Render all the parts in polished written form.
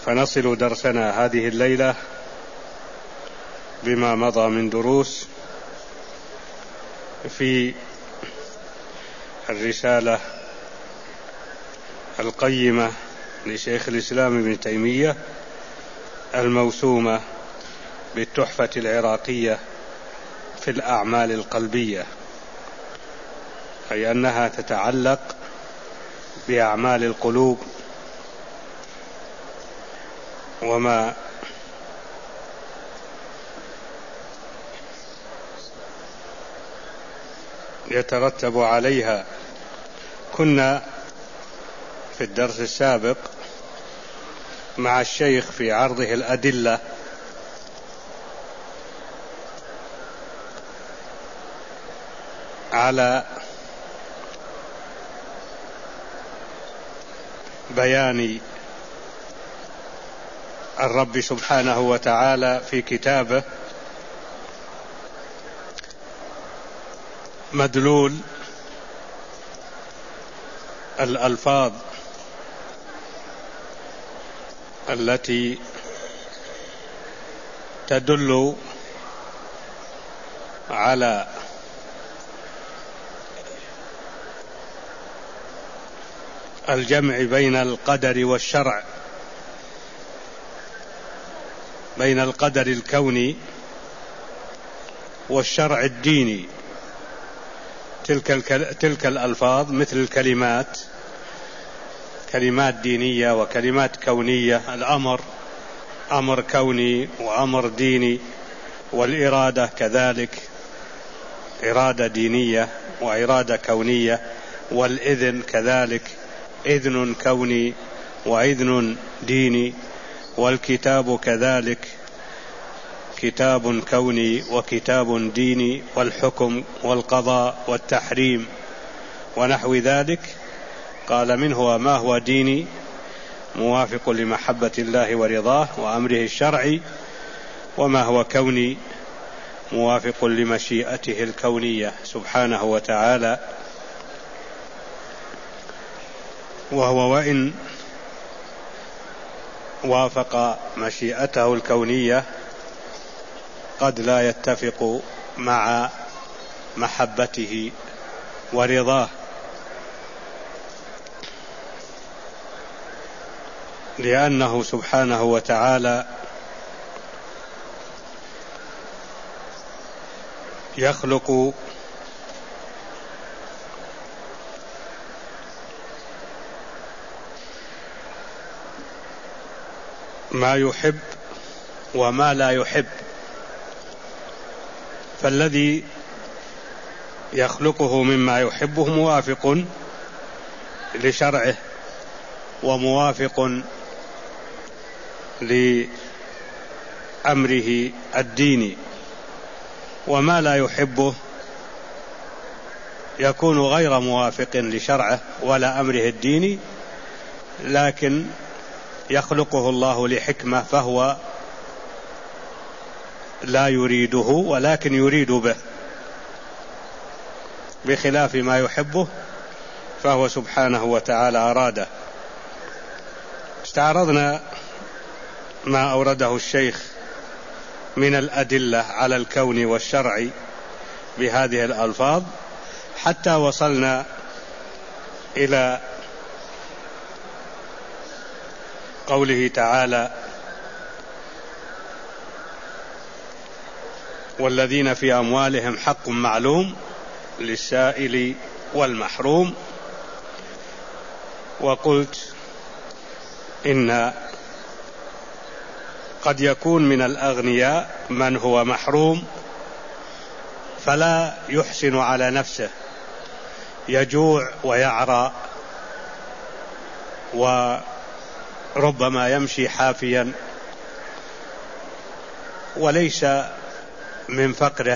فنصل درسنا هذه الليلة بما مضى من دروس في الرسالة القيمة لشيخ الإسلام ابن تيمية الموسومة بالتحفة العراقية في الأعمال القلبية، أي أنها تتعلق بأعمال القلوب وما يترتب عليها. كنا في الدرس السابق مع الشيخ في عرضه الأدلة على بيان الرب سبحانه وتعالى في كتابه مدلول الألفاظ التي تدل على الجمع بين القدر والشرع، بين القدر الكوني والشرع الديني. تلك الألفاظ مثل الكلمات، كلمات دينية وكلمات كونية. الأمر أمر كوني وأمر ديني، والإرادة كذلك، إرادة دينية وإرادة كونية، والإذن كذلك، إذن كوني وإذن ديني، والكتاب كذلك، كتاب كوني وكتاب ديني، والحكم والقضاء والتحريم ونحو ذلك. قال منه ما هو ديني موافق لمحبة الله ورضاه وأمره الشرعي، وما هو كوني موافق لمشيئته الكونية سبحانه وتعالى. وهو وإن وافق مشيئته الكونية قد لا يتفق مع محبته ورضاه، لأنه سبحانه وتعالى يخلق ما يحب وما لا يحب، فالذي يخلقه مما يحبه موافق لشرعه وموافق لأمره الديني، وما لا يحبه يكون غير موافق لشرعه ولا أمره الديني، لكن يخلقه الله لحكمة، فهو لا يريده ولكن يريد به، بخلاف ما يحبه فهو سبحانه وتعالى أراده. استعرضنا ما أورده الشيخ من الأدلة على الكون والشرع بهذه الألفاظ حتى وصلنا إلى قوله تعالى: والذين في أموالهم حق معلوم للسائل والمحروم. وقلت إن قد يكون من الأغنياء من هو محروم فلا يحسن على نفسه، يجوع ويعرى، وربما يمشي حافيا، وليس من فقره،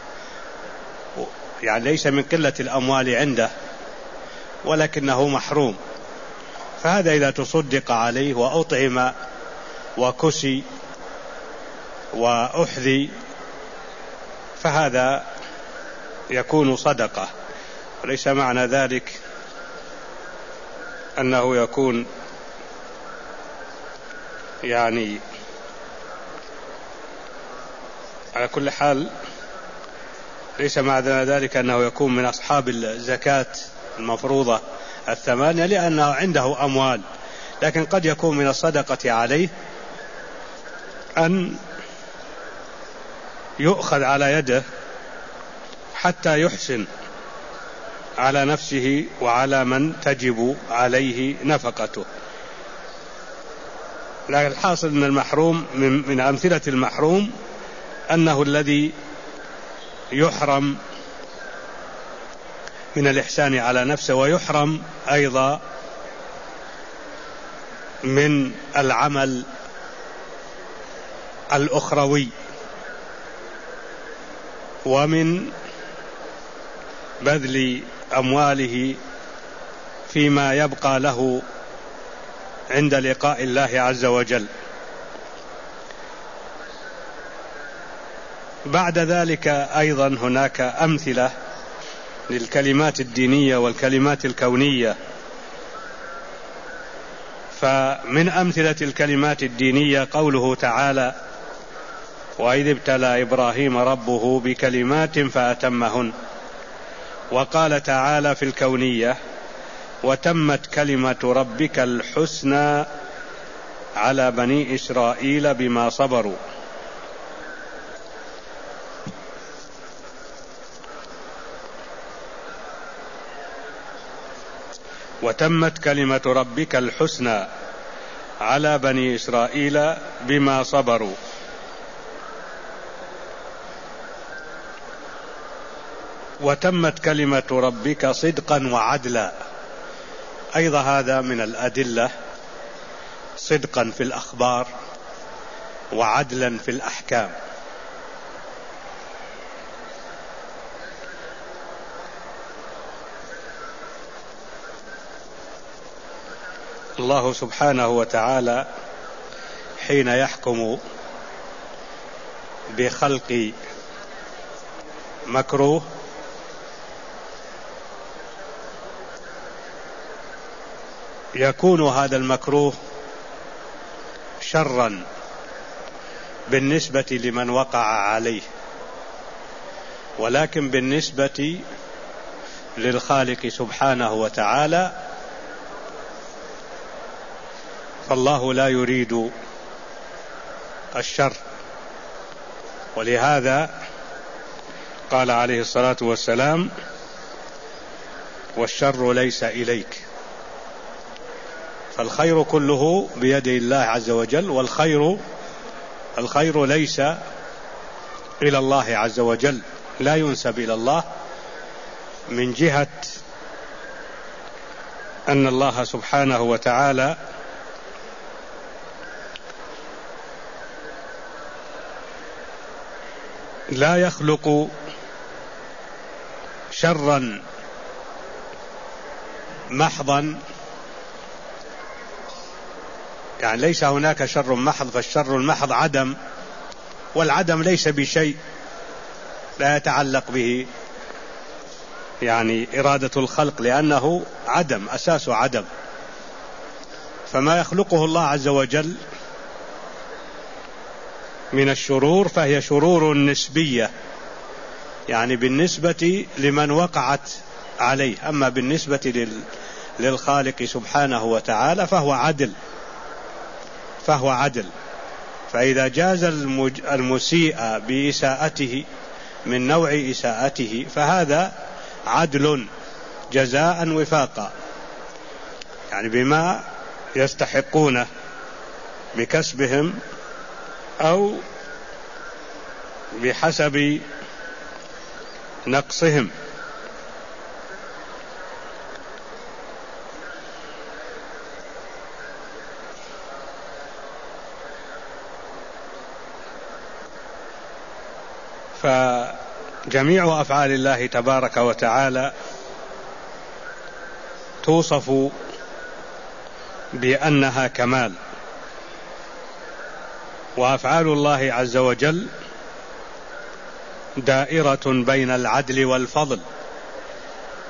يعني ليس من قلة الأموال عنده، ولكنه محروم. فهذا إذا تصدق عليه وأطعم وكسي وأحذي فهذا يكون صدقة، وليس معنى ذلك أنه يكون يعني على كل حال ليس معنى ذلك أنه يكون من أصحاب الزكاة المفروضة 8 لأنه عنده أموال، لكن قد يكون من الصدقة عليه أن يؤخذ على يده حتى يحسن على نفسه وعلى من تجب عليه نفقته. لكن الحاصل أن المحروم من أمثلة المحروم أنه الذي يحرم من الإحسان على نفسه، ويحرم أيضا من العمل الأخروي ومن بذل أمواله فيما يبقى له عند لقاء الله عز وجل. بعد ذلك أيضا هناك أمثلة للكلمات الدينية والكلمات الكونية. فمن أمثلة الكلمات الدينية قوله تعالى: وإذ ابتلى إبراهيم ربه بكلمات فأتمهن. وقال تعالى في الكونية: وتمت كلمة ربك الحسنى على بني إسرائيل بما صبروا. وتمت كلمة ربك الحسنى على بني إسرائيل بما صبروا. وتمت كلمة ربك صدقا وعدلا، أيضا هذا من الأدلة، صدقا في الأخبار وعدلا في الأحكام. الله سبحانه وتعالى حين يحكم بخلق مكروه يكون هذا المكروه شرا بالنسبة لمن وقع عليه، ولكن بالنسبة للخالق سبحانه وتعالى فالله لا يريد الشر. ولهذا قال عليه الصلاة والسلام: والشر ليس إليك. فالخير كله بيد الله عز وجل، والخير ليس إلى الله عز وجل، لا ينسب إلى الله، من جهة أن الله سبحانه وتعالى لا يخلق شرا محضا، يعني ليس هناك شر محض، فالشر المحض عدم، والعدم ليس بشيء لا يتعلق به يعني إرادة الخلق، لأنه عدم، أساس عدم. فما يخلقه الله عز وجل من الشرور فهي شرور نسبية، يعني بالنسبة لمن وقعت عليه، أما بالنسبة للخالق سبحانه وتعالى فهو عدل. فإذا جاز المسيء بإساءته من نوع إساءته فهذا عدل جزاء وفاقا، يعني بما يستحقونه بكسبهم أو بحسب نقصهم. فجميع أفعال الله تبارك وتعالى توصف بأنها كمال، وأفعال الله عز وجل دائرة بين العدل والفضل،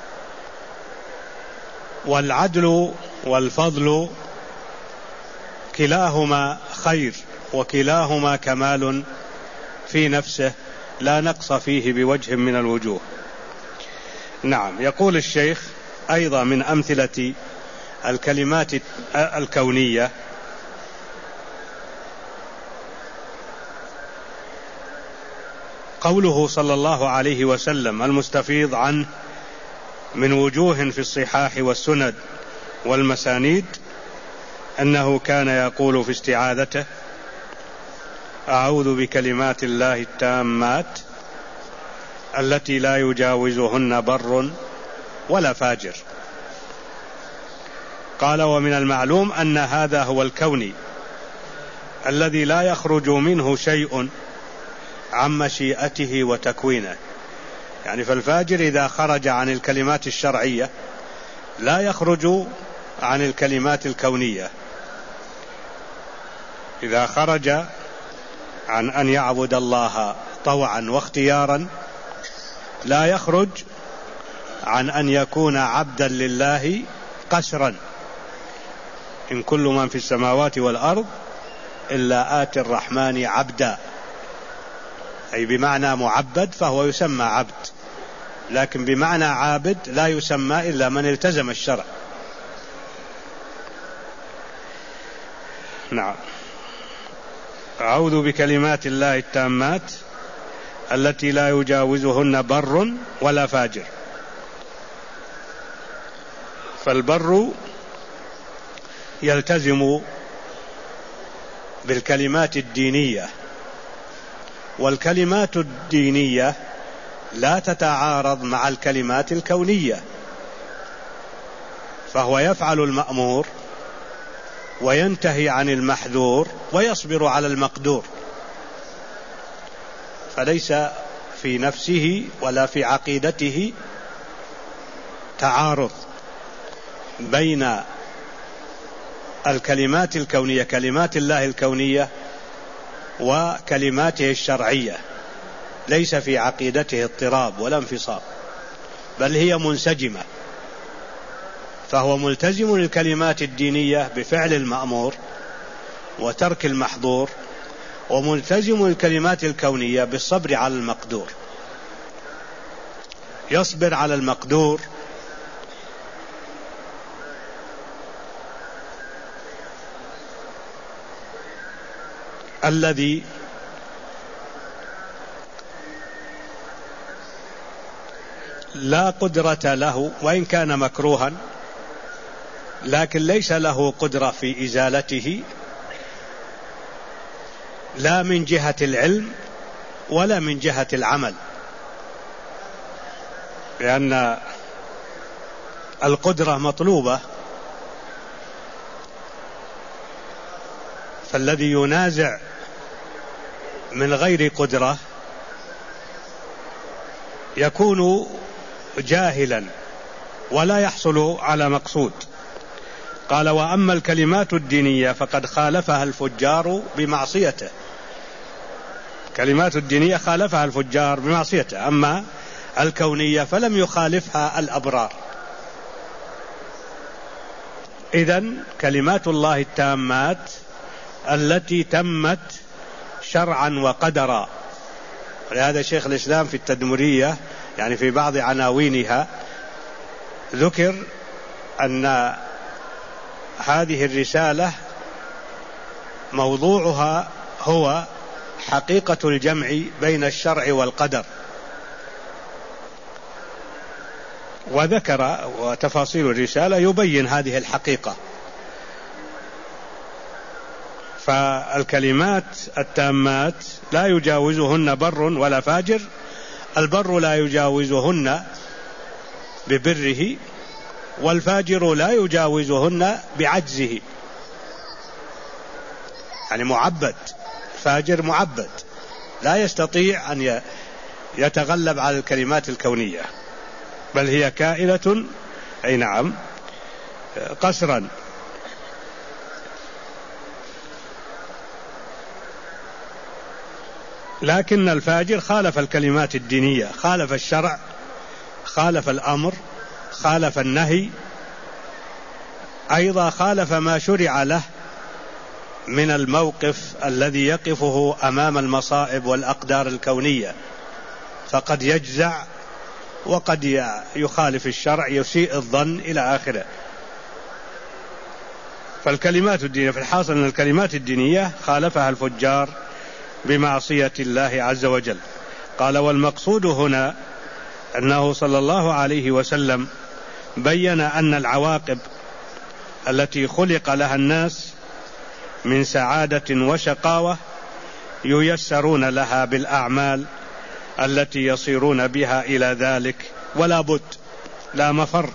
والعدل والفضل كلاهما خير وكلاهما كمال في نفسه لا نقص فيه بوجه من الوجوه. نعم. يقول الشيخ أيضا من أمثلة الكلمات الكونية قوله صلى الله عليه وسلم المستفيض عنه من وجوه في الصحاح والسند والمسانيد أنه كان يقول في استعاذته: أعوذ بكلمات الله التامات التي لا يجاوزهن بر ولا فاجر. قال: ومن المعلوم أن هذا هو الكوني الذي لا يخرج منه شيء عن مشيئته وتكوينه. يعني فالفاجر إذا خرج عن الكلمات الشرعية لا يخرج عن الكلمات الكونية. إذا خرج عن أن يعبد الله طوعا واختيارا لا يخرج عن أن يكون عبدا لله قسرا. إن كل من في السماوات والأرض إلا آتي الرحمن عبدا، أي بمعنى معبد فهو يسمى عبد، لكن بمعنى عابد لا يسمى إلا من التزم الشرع. نعم. أعوذ بكلمات الله التامات التي لا يجاوزهن بر ولا فاجر. فالبر يلتزم بالكلمات الدينية، والكلمات الدينية لا تتعارض مع الكلمات الكونية، فهو يفعل المأمور وينتهي عن المحذور ويصبر على المقدور، فليس في نفسه ولا في عقيدته تعارض بين الكلمات الكونية، كلمات الله الكونية، وكلماته الشرعية. ليس في عقيدته اضطراب ولا انفصام، بل هي منسجمة، فهو ملتزم للكلمات الدينية بفعل المأمور وترك المحظور، وملتزم للكلمات الكونية بالصبر على المقدور. يصبر على المقدور الذي لا قدرة له، وإن كان مكروها لكن ليس له قدرة في إزالته، لا من جهة العلم ولا من جهة العمل، لأن القدرة مطلوبة. فالذي ينازع من غير قدرة يكون جاهلا ولا يحصل على مقصود. قال: وأما الكلمات الدينية فقد خالفها الفجار بمعصيته. كلمات الدينية خالفها الفجار بمعصيته، أما الكونية فلم يخالفها الأبرار. إذن كلمات الله التامات التي تمت شرعا وقدرا. ولهذا شيخ الإسلام في التدمرية يعني في بعض عناوينها ذكر أن هذه الرسالة موضوعها هو حقيقة الجمع بين الشرع والقدر، وذكر وتفاصيل الرسالة يبين هذه الحقيقة. فالكلمات التامات لا يجاوزهن بر ولا فاجر. البر لا يجاوزهن ببره، والفاجر لا يجاوزهن بعجزه، يعني معبد. فاجر معبد لا يستطيع أن يتغلب على الكلمات الكونية، بل هي كائنة أي نعم قسرا. لكن الفاجر خالف الكلمات الدينية، خالف الشرع، خالف الأمر، خالف النهي، أيضا خالف ما شرع له من الموقف الذي يقفه أمام المصائب والأقدار الكونية، فقد يجزع وقد يخالف الشرع، يسيء الظن إلى آخره. فالكلمات الدينية في الحاصل أن الكلمات الدينية خالفها الفجار بمعصية الله عز وجل. قال: والمقصود هنا أنه صلى الله عليه وسلم بين أن العواقب التي خلق لها الناس من سعادة وشقاوة ييسرون لها بالأعمال التي يصيرون بها إلى ذلك، ولا بد، لا مفر.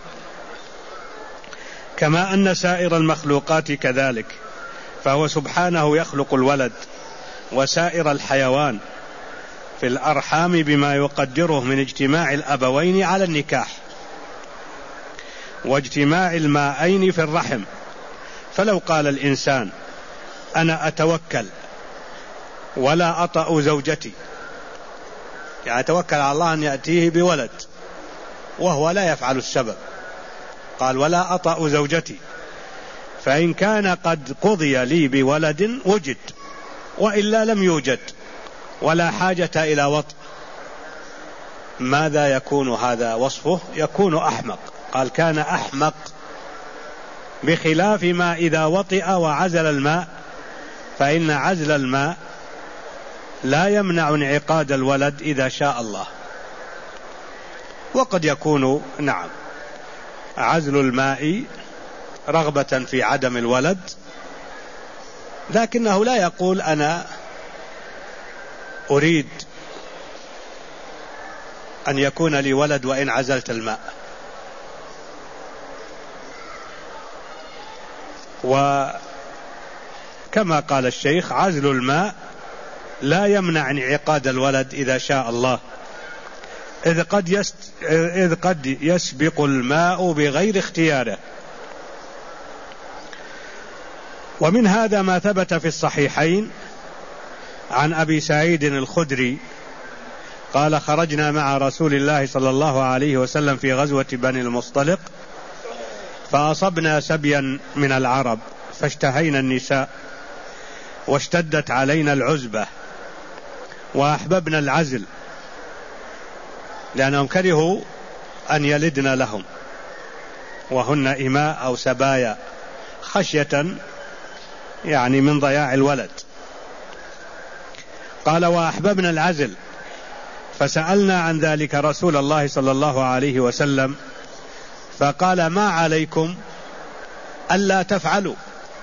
كما أن سائر المخلوقات كذلك، فهو سبحانه يخلق الولد وسائر الحيوان في الأرحام بما يقدره من اجتماع الأبوين على النكاح واجتماع المائين في الرحم. فلو قال الإنسان: أنا أتوكل ولا أطأ زوجتي، يعني أتوكل على الله أن يأتيه بولد وهو لا يفعل السبب، قال: ولا أطأ زوجتي، فإن كان قد قضي لي بولد وجد، وإلا لم يوجد ولا حاجة إلى وطء، ماذا يكون هذا وصفه؟ يكون أحمق. قال: كان أحمق، بخلاف ما إذا وطئ وعزل الماء، فإن عزل الماء لا يمنع انعقاد الولد إذا شاء الله. وقد يكون نعم عزل الماء رغبة في عدم الولد، لكنه لا يقول: أنا أريد أن يكون لي ولد وإن عزلت الماء. وكما قال الشيخ: عزل الماء لا يمنع انعقاد الولد إذا شاء الله، إذ قد يسبق الماء بغير اختياره. ومن هذا ما ثبت في الصحيحين عن أبي سعيد الخدري قال: خرجنا مع رسول الله صلى الله عليه وسلم في غزوة بني المصطلق، فأصبنا سبيا من العرب، فاشتهينا النساء، واشتدت علينا العزبة، وأحببنا العزل، لأنهم كرهوا أن يلدن لهم وهن إماء أو سبايا، خشية يعني من ضياع الولد. قال: وأحببنا العزل، فسألنا عن ذلك رسول الله صلى الله عليه وسلم، فقال: ما عليكم ألا تفعلوا،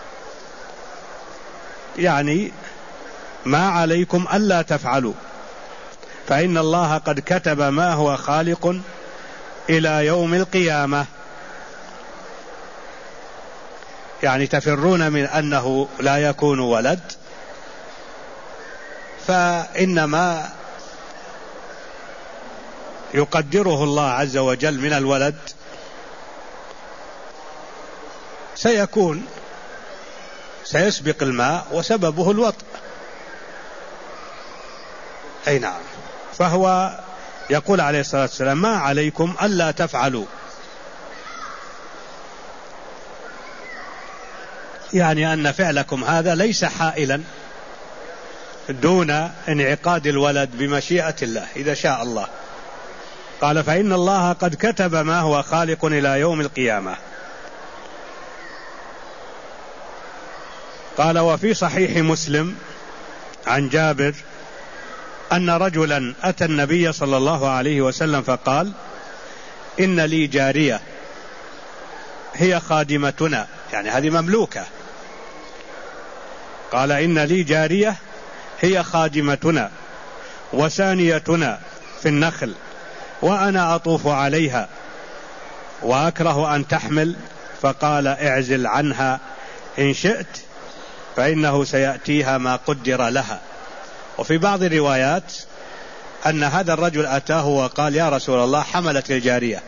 يعني ما عليكم ألا تفعلوا، فإن الله قد كتب ما هو خالق إلى يوم القيامة. يعني تفرون من أنه لا يكون ولد، فإنما يقدره الله عز وجل من الولد سيسبق الماء وسببه الوطء. أي نعم. فهو يقول عليه الصلاة والسلام: ما عليكم ألا تفعلوا، يعني أن فعلكم هذا ليس حائلا دون انعقاد الولد بمشيئة الله إذا شاء الله. قال: فإن الله قد كتب ما هو خالق إلى يوم القيامة. قال: وفي صحيح مسلم عن جابر أن رجلا أتى النبي صلى الله عليه وسلم فقال: إن لي جارية هي خادمتنا، يعني هذه مملوكة. قال: إن لي جارية هي خادمتنا وسانيتنا في النخل، وأنا أطوف عليها وأكره أن تحمل. فقال: اعزل عنها إن شئت، فإنه سيأتيها ما قدر لها. وفي بعض الروايات أن هذا الرجل أتاه وقال: يا رسول الله، حملت الجارية.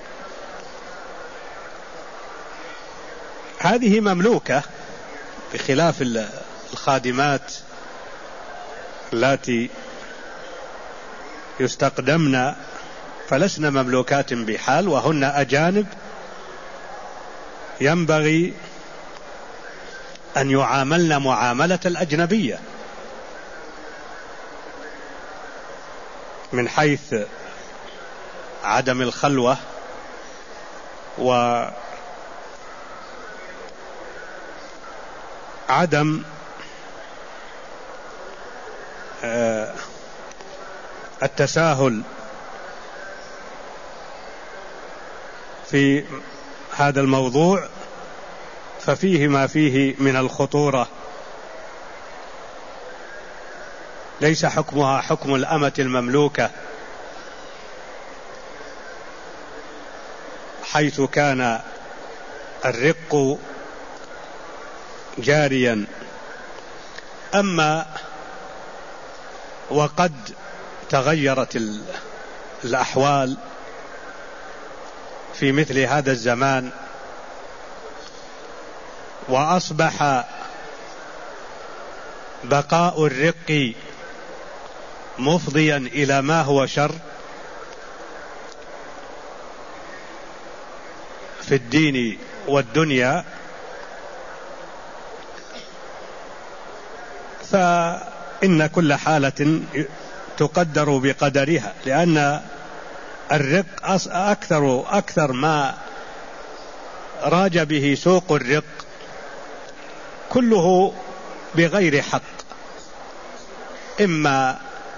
هذه مملوكة، بخلاف الخادمات التي يستقدمن، فلسن مملوكات بحال، وهن أجانب، ينبغي أن يعاملن معاملة الأجنبية، من حيث عدم الخلوة وعدم التساهل في هذا الموضوع، ففيه ما فيه من الخطورة. ليس حكمها حكم الأمة المملوكة، حيث كان الرق جاريا. أما وقد تغيرت الأحوال في مثل هذا الزمان، وأصبح بقاء الرق مفضيا إلى ما هو شر في الدين والدنيا، فإن كل حالة تقدر بقدرها، لأن الرق أكثر ما راج به سوق الرق كله بغير حق، إما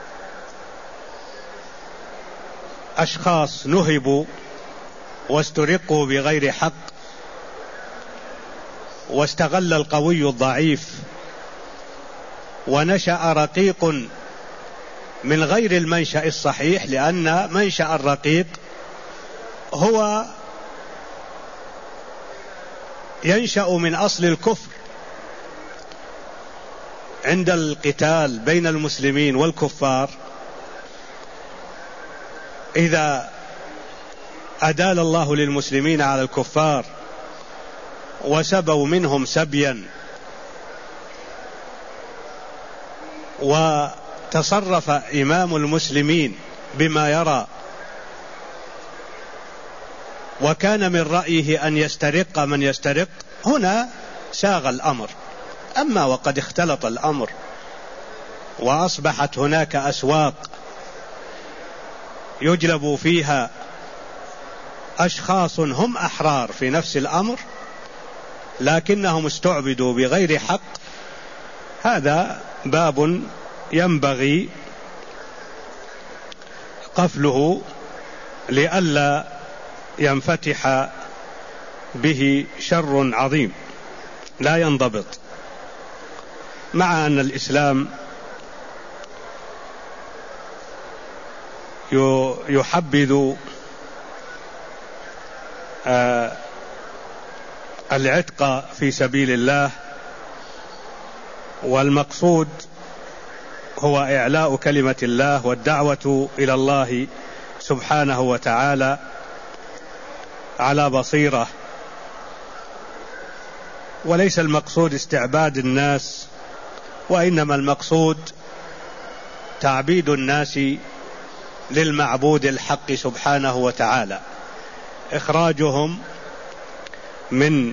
أشخاص نهبوا واسترقوا بغير حق، واستغل القوي الضعيف، ونشأ رقيق من غير المنشأ الصحيح، لأن منشأ الرقيق هو ينشأ من أصل الكفر. عند القتال بين المسلمين والكفار، إذا أدال الله للمسلمين على الكفار وسبوا منهم سبيا وتصرف إمام المسلمين بما يرى وكان من رأيه أن يسترق من يسترق، هنا ساغ الأمر. أما وقد اختلط الأمر وأصبحت هناك أسواق يجلب فيها أشخاص هم أحرار في نفس الأمر لكنهم استعبدوا بغير حق، هذا باب ينبغي قفله لئلا ينفتح به شر عظيم لا ينضبط. مع أن الإسلام يحبذ العتق في سبيل الله، والمقصود هو إعلاء كلمة الله والدعوة إلى الله سبحانه وتعالى على بصيرة، وليس المقصود استعباد الناس، وإنما المقصود تعبيد الناس للمعبود الحق سبحانه وتعالى، إخراجهم من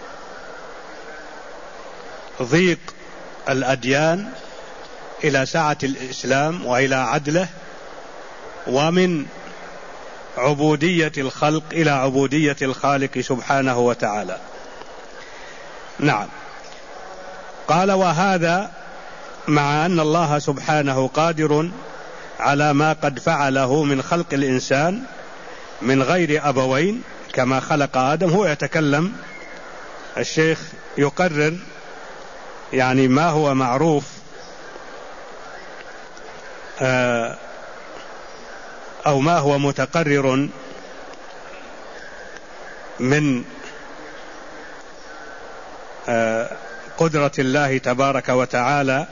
ضيق الأديان إلى سعة الإسلام وإلى عدله، ومن عبودية الخلق إلى عبودية الخالق سبحانه وتعالى. نعم. قال: وهذا مع أن الله سبحانه قادر على ما قد فعله من خلق الإنسان من غير أبوين كما خلق آدم. هو يتكلم الشيخ يقرر يعني ما هو معروف أو ما هو متقرر من قدرة الله تبارك وتعالى،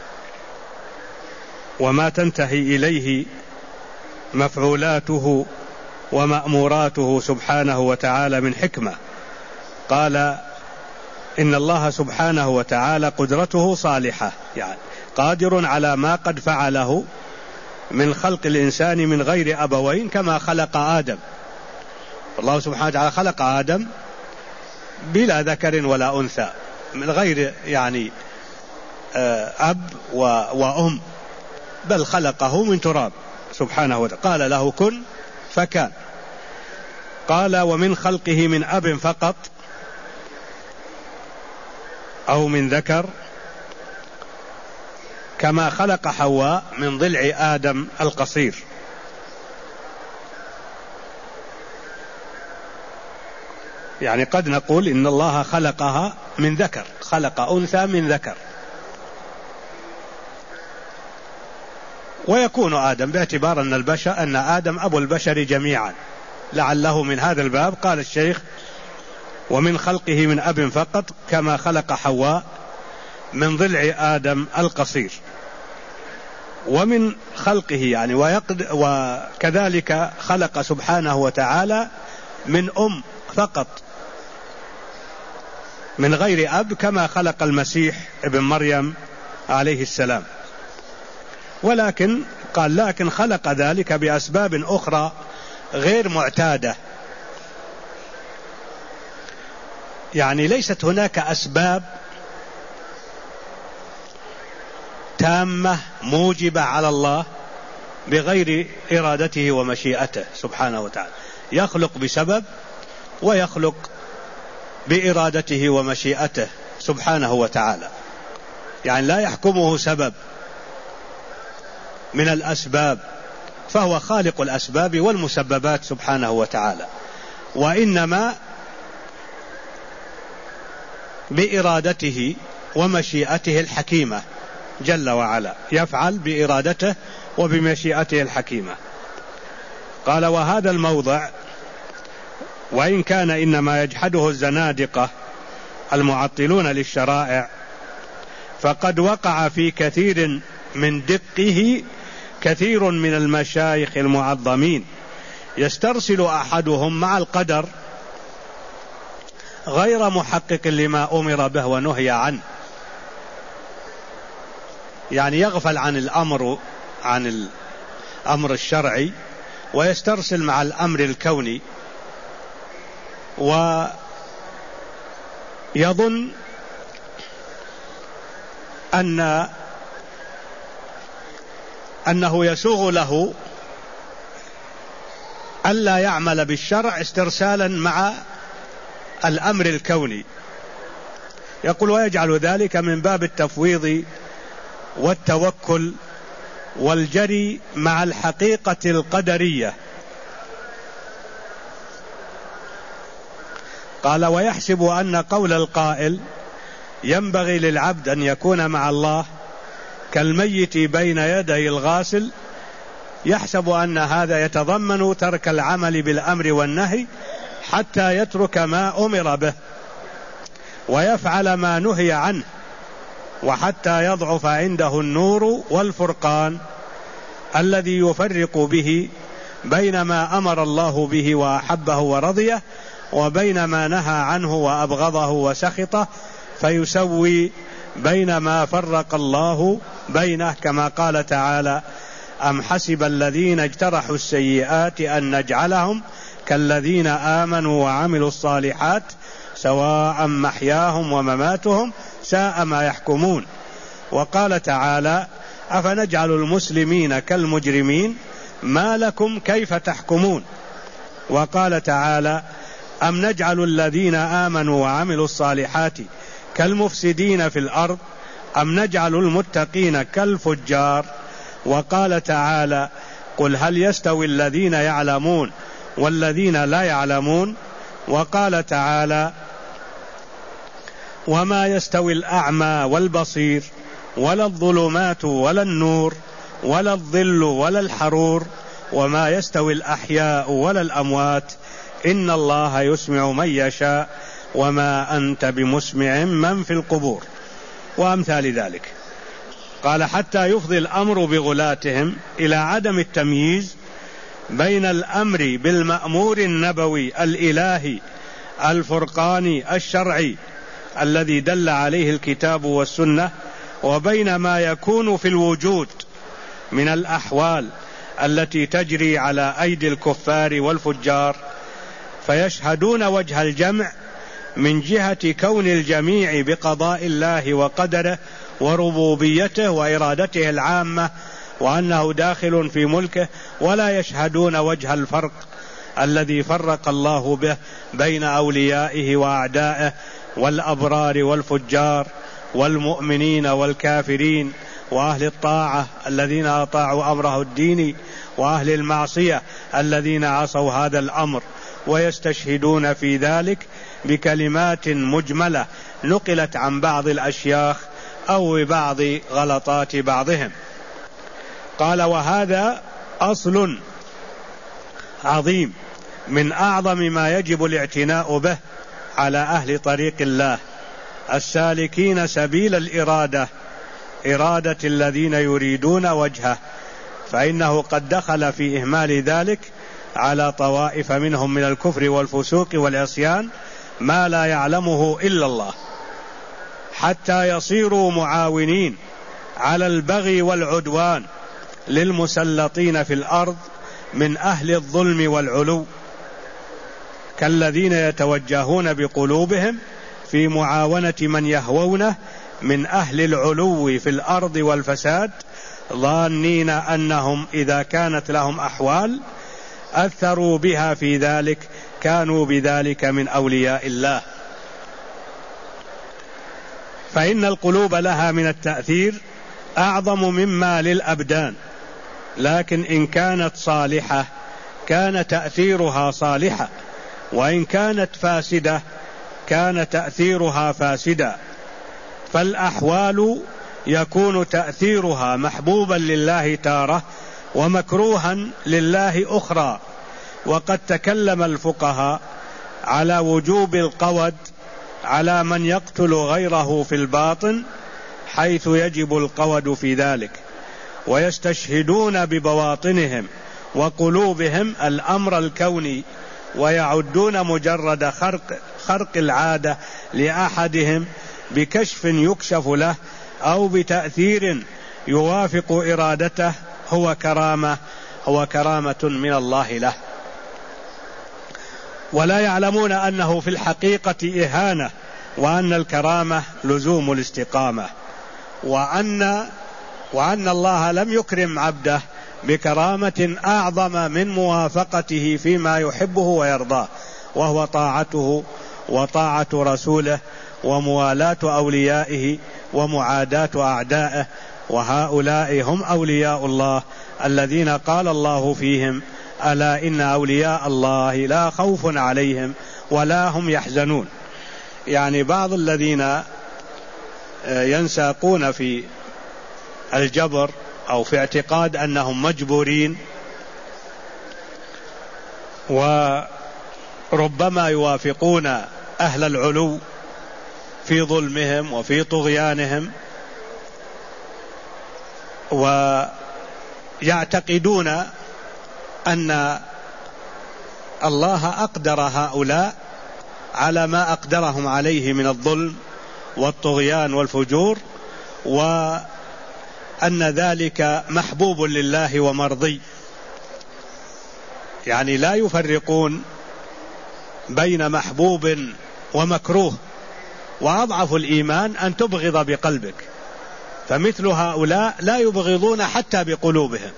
وما تنتهي إليه مفعولاته ومأموراته سبحانه وتعالى من حكمة. قال: إن الله سبحانه وتعالى قدرته صالحة، يعني قادر على ما قد فعله من خلق الإنسان من غير أبوين كما خلق آدم. الله سبحانه وتعالى خلق آدم بلا ذكر ولا أنثى، من غير يعني أب وأم، بل خلقه من تراب سبحانه وتعالى، قال له كن فكان. قال ومن خلقه من أب فقط أو من ذكر، كما خلق حواء من ضلع آدم القصير. يعني قد نقول إن الله خلقها من ذكر، خلق أنثى من ذكر، ويكون آدم باعتبار أن آدم أبو البشر جميعا، لعله من هذا الباب قال الشيخ ومن خلقه من أب فقط كما خلق حواء من ضلع آدم القصير. ومن خلقه يعني وكذلك خلق سبحانه وتعالى من أم فقط من غير أب، كما خلق المسيح ابن مريم عليه السلام. ولكن قال لكن خلق ذلك بأسباب أخرى غير معتادة، يعني ليست هناك أسباب تامة موجبة على الله بغير إرادته ومشيئته سبحانه وتعالى، يخلق بسبب ويخلق بإرادته ومشيئته سبحانه وتعالى، يعني لا يحكمه سبب من الأسباب، فهو خالق الأسباب والمسببات سبحانه وتعالى، وإنما بإرادته ومشيئته الحكيمة جل وعلا، يفعل بإرادته وبمشيئته الحكيمة. قال وهذا الموضع وإن كان إنما يجحده الزنادقة المعطلون للشرائع، فقد وقع في كثير من دقه كثير من المشايخ المعظمين، يسترسل أحدهم مع القدر غير محقق لما أمر به ونهي عنه، يعني يغفل عن الأمر الشرعي ويسترسل مع الأمر الكوني، ويظن أنه يسوغ له ألا يعمل بالشرع استرسالا مع الأمر الكوني، يقول ويجعل ذلك من باب التفويض والتوكل والجري مع الحقيقة القدرية. قال ويحسب أن قول القائل ينبغي للعبد أن يكون مع الله كالميت بين يدي الغاسل، يحسب أن هذا يتضمن ترك العمل بالأمر والنهي حتى يترك ما أمر به ويفعل ما نهي عنه، وحتى يضعف عنده النور والفرقان الذي يفرق به بين ما أمر الله به وأحبه ورضيه وبين ما نهى عنه وأبغضه وسخطه، فيسوي بين ما فرق الله بينه، كما قال تعالى أم حسب الذين اجترحوا السيئات أن نجعلهم كالذين آمنوا وعملوا الصالحات سواء محياهم ومماتهم ساء ما يحكمون. وقال تعالى أفنجعل المسلمين كالمجرمين ما لكم كيف تحكمون. وقال تعالى أم نجعل الذين آمنوا وعملوا الصالحات كالمفسدين في الأرض أم نجعل المتقين كالفجار. وقال تعالى قل هل يستوي الذين يعلمون والذين لا يعلمون. وقال تعالى وما يستوي الأعمى والبصير ولا الظلمات ولا النور ولا الظل ولا الحرور وما يستوي الأحياء ولا الأموات إن الله يسمع من يشاء وما أنت بمسمع من في القبور، وأمثال ذلك. قال حتى يفضي الأمر بغلاتهم إلى عدم التمييز بين الأمر بالمأمور النبوي الإلهي الفرقاني الشرعي الذي دل عليه الكتاب والسنة، وبين ما يكون في الوجود من الأحوال التي تجري على أيدي الكفار والفجار، فيشهدون وجه الجمع من جهة كون الجميع بقضاء الله وقدره وربوبيته وإرادته العامة، وأنه داخل في ملكه، ولا يشهدون وجه الفرق الذي فرق الله به بين أوليائه وأعدائه، والأبرار والفجار، والمؤمنين والكافرين، وأهل الطاعة الذين أطاعوا أمره الديني، وأهل المعصية الذين عصوا هذا الأمر، ويستشهدون في ذلك بكلمات مجملة نقلت عن بعض الأشياخ أو ببعض غلطات بعضهم. قال: وهذا أصل عظيم من أعظم ما يجب الاعتناء به على أهل طريق الله السالكين سبيل الإرادة، إرادة الذين يريدون وجهه، فإنه قد دخل في إهمال ذلك على طوائف منهم من الكفر والفسوق والعصيان ما لا يعلمه إلا الله، حتى يصيروا معاونين على البغي والعدوان للمسلطين في الأرض من أهل الظلم والعلو، كالذين يتوجهون بقلوبهم في معاونة من يهوونه من أهل العلو في الأرض والفساد، ظانين أنهم إذا كانت لهم أحوال أثروا بها في ذلك كانوا بذلك من أولياء الله. فإن القلوب لها من التأثير أعظم مما للأبدان، لكن إن كانت صالحة كان تأثيرها صالحا، وإن كانت فاسدة كان تأثيرها فاسدا. فالأحوال يكون تأثيرها محبوبا لله تارة ومكروها لله أخرى. وقد تكلم الفقهاء على وجوب القود على من يقتل غيره في الباطن، حيث يجب القود في ذلك، ويستشهدون ببواطنهم وقلوبهم الأمر الكوني، ويعدون مجرد خرق العادة لأحدهم بكشف يكشف له أو بتأثير يوافق إرادته هو كرامة من الله له، ولا يعلمون أنه في الحقيقة إهانة، وأن الكرامة لزوم الاستقامة، وأن الله لم يكرم عبده بكرامة أعظم من موافقته فيما يحبه ويرضاه، وهو طاعته وطاعة رسوله وموالاة أوليائه ومعاداة أعدائه، وهؤلاء هم أولياء الله الذين قال الله فيهم: ألا إن أولياء الله لا خوف عليهم ولا هم يحزنون. يعني بعض الذين ينساقون في الجبر أو في اعتقاد أنهم مجبورين، وربما يوافقون أهل العلو في ظلمهم وفي طغيانهم، ويعتقدون أن الله أقدر هؤلاء على ما أقدرهم عليه من الظلم والطغيان والفجور، وأن ذلك محبوب لله ومرضي. يعني لا يفرقون بين محبوب ومكروه، وأضعف الإيمان أن تبغض بقلبك، فمثل هؤلاء لا يبغضون حتى بقلوبهم،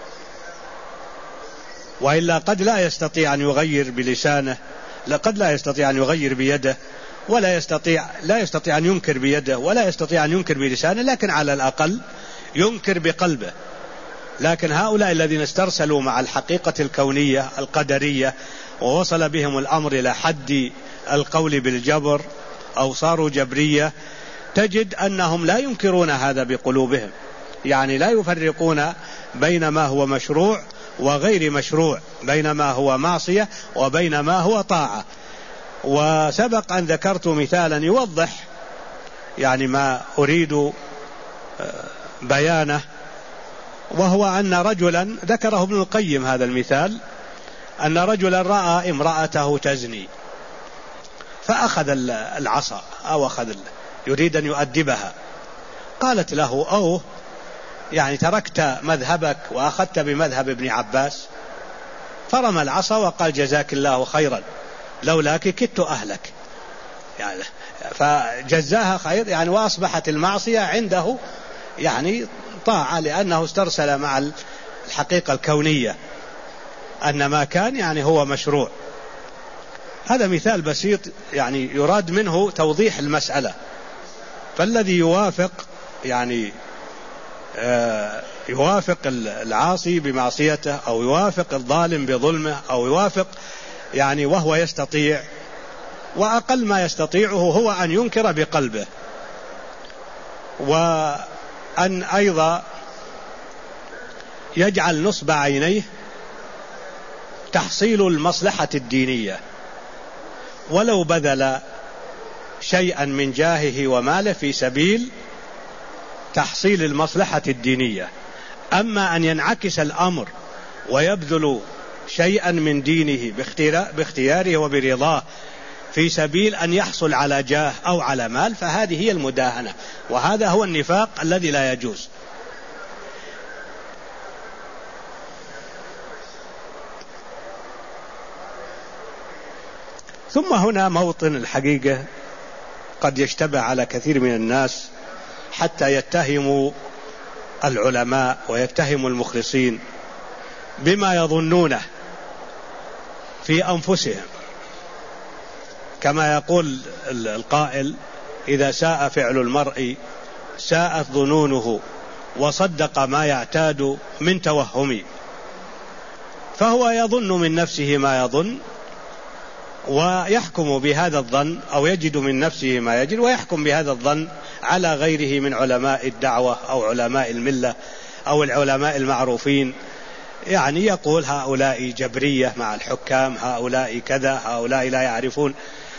وإلا قد لا يستطيع أن يغير بلسانه، لقد لا يستطيع أن يغير بيده، لا يستطيع أن ينكر بيده، ولا يستطيع أن ينكر بلسانه، لكن على الأقل ينكر بقلبه. لكن هؤلاء الذين استرسلوا مع الحقيقة الكونية القدرية ووصل بهم الأمر إلى حد القول بالجبر أو صاروا جبرية، تجد أنهم لا ينكرون هذا بقلوبهم، يعني لا يفرقون بين ما هو مشروع وغير مشروع، بين ما هو معصية وبين ما هو طاعة. وسبق أن ذكرت مثالا يوضح يعني ما أريد بيانه، وهو أن رجلا، ذكره ابن القيم هذا المثال، أن رجلا رأى امرأته تزني، فأخذ العصا أو يريد أن يؤدبها، قالت له: أوه، يعني تركت مذهبك وأخذت بمذهب ابن عباس؟ فرمى العصا وقال: جزاك الله خيرا، لولاك كدت أهلك. يعني فجزاها خير يعني، وأصبحت المعصية عنده يعني طاعة، لأنه استرسل مع الحقيقة الكونية أن ما كان يعني هو مشروع. هذا مثال بسيط يعني يراد منه توضيح المسألة. فالذي يوافق يعني يوافق العاصي بمعصيته، أو يوافق الظالم بظلمه، أو يوافق يعني وهو يستطيع، وأقل ما يستطيعه هو أن ينكر بقلبه، وأن أيضا يجعل نصب عينيه تحصيل المصلحة الدينية، ولو بذل شيئا من جاهه وماله في سبيل تحصيل المصلحة الدينية. أما أن ينعكس الأمر ويبذل شيئا من دينه باختياره وبرضاه في سبيل أن يحصل على جاه أو على مال، فهذه هي المداهنة، وهذا هو النفاق الذي لا يجوز. ثم هنا موطن الحقيقة قد يشتبه على كثير من الناس حتى يتهموا العلماء ويتهموا المخلصين بما يظنونه في أنفسهم، كما يقول القائل: إذا ساء فعل المرء ساءت ظنونه وصدق ما يعتاد من توهم. فهو يظن من نفسه ما يظن ويحكم بهذا الظن، أو يجد من نفسه ما يجد ويحكم بهذا الظن على غيره من علماء الدعوة أو علماء الملة أو العلماء المعروفين. يعني يقول هؤلاء جبرية مع الحكام، هؤلاء كذا، هؤلاء لا يعرفون،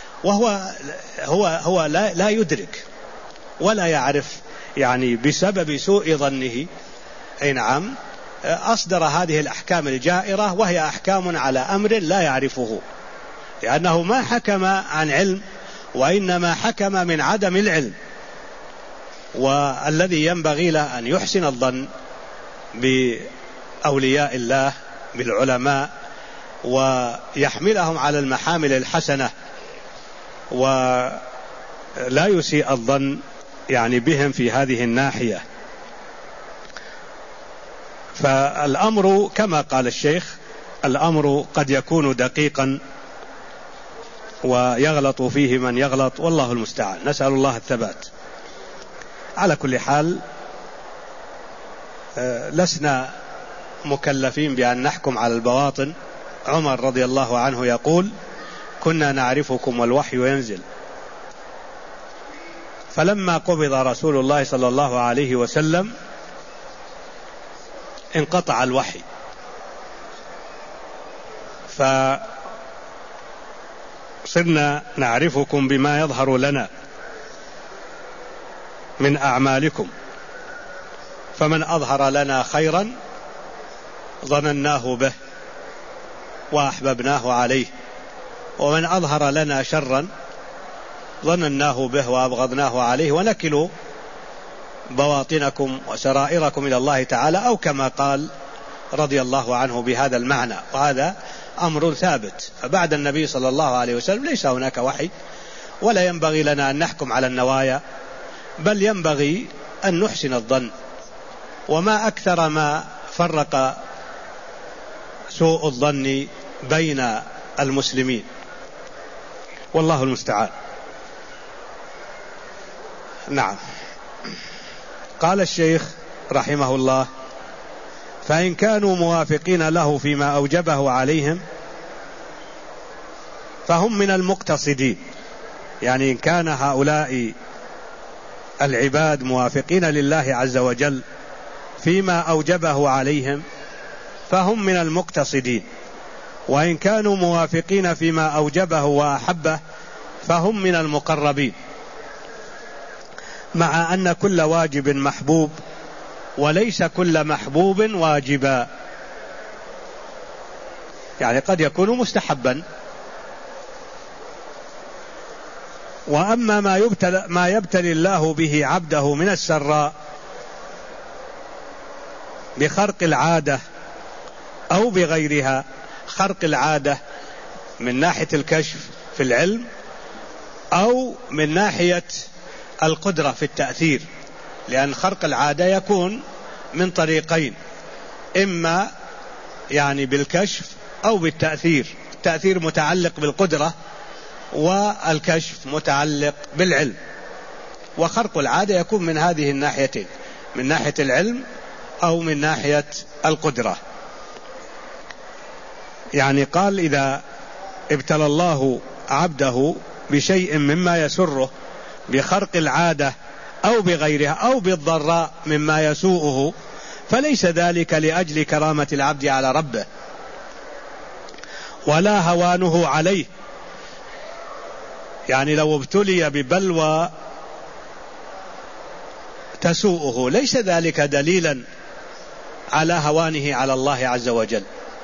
وهو لا يدرك ولا يعرف، يعني بسبب سوء ظنه أي نعم أصدر هذه الأحكام الجائرة، وهي أحكام على أمر لا يعرفه، لأنه ما حكم عن علم، وإنما حكم من عدم العلم. والذي ينبغي له أن يحسن الظن بأولياء الله بالعلماء ويحملهم على المحامل الحسنة، ولا يسيء الظن يعني بهم في هذه الناحية. فالأمر كما قال الشيخ، الأمر قد يكون دقيقا ويغلط فيه من يغلط، والله المستعان، نسأل الله الثبات. على كل حال لسنا مكلفين بأن نحكم على البواطن. عمر رضي الله عنه يقول: كنا نعرفكم والوحي ينزل. فلما قبض رسول الله صلى الله عليه وسلم انقطع الوحي، فصرنا نعرفكم بما يظهر لنا من أعمالكم، فمن أظهر لنا خيرا ظنناه به وأحببناه عليه، ومن أظهر لنا شرا ظنناه به وأبغضناه عليه، ونكل بواطنكم وسرائركم إلى الله تعالى، أو كما قال رضي الله عنه بهذا المعنى. وهذا أمر ثابت. فبعد النبي صلى الله عليه وسلم ليس هناك وحي، ولا ينبغي لنا أن نحكم على النوايا، بل ينبغي أن نحسن الظن. وما أكثر ما فرق سوء الظن بين المسلمين، والله المستعان. نعم. قال الشيخ رحمه الله: فإن كانوا موافقين له فيما أوجبه عليهم فهم من المقتصدين. يعني إن كان هؤلاء العباد موافقين لله عز وجل فيما أوجبه عليهم فهم من المقتصدين، وإن كانوا موافقين فيما أوجبه وأحبه فهم من المقربين، مع أن كل واجب محبوب وليس كل محبوب واجبا. يعني قد يكون مستحبا. وأما ما يبتلي الله به عبده من السراء بخرق العادة أو بغيرها، خرق العادة من ناحية الكشف في العلم، أو من ناحية القدرة في التأثير، لأن خرق العادة يكون من طريقين، إما يعني بالكشف أو بالتأثير. التأثير متعلق بالقدرة والكشف متعلق بالعلم، وخرق العادة يكون من هذه الناحيتين، من ناحية العلم أو من ناحية القدرة. يعني قال إذا ابتلى الله عبده بشيء مما يسره بخرق العادة أو بغيرها أو بالضراء مما يسوءه، فليس ذلك لأجل كرامة العبد على ربه ولا هوانه عليه. يعني لو ابتلي ببلوى تسوءه ليس ذلك دليلا على هوانه على الله عز وجل.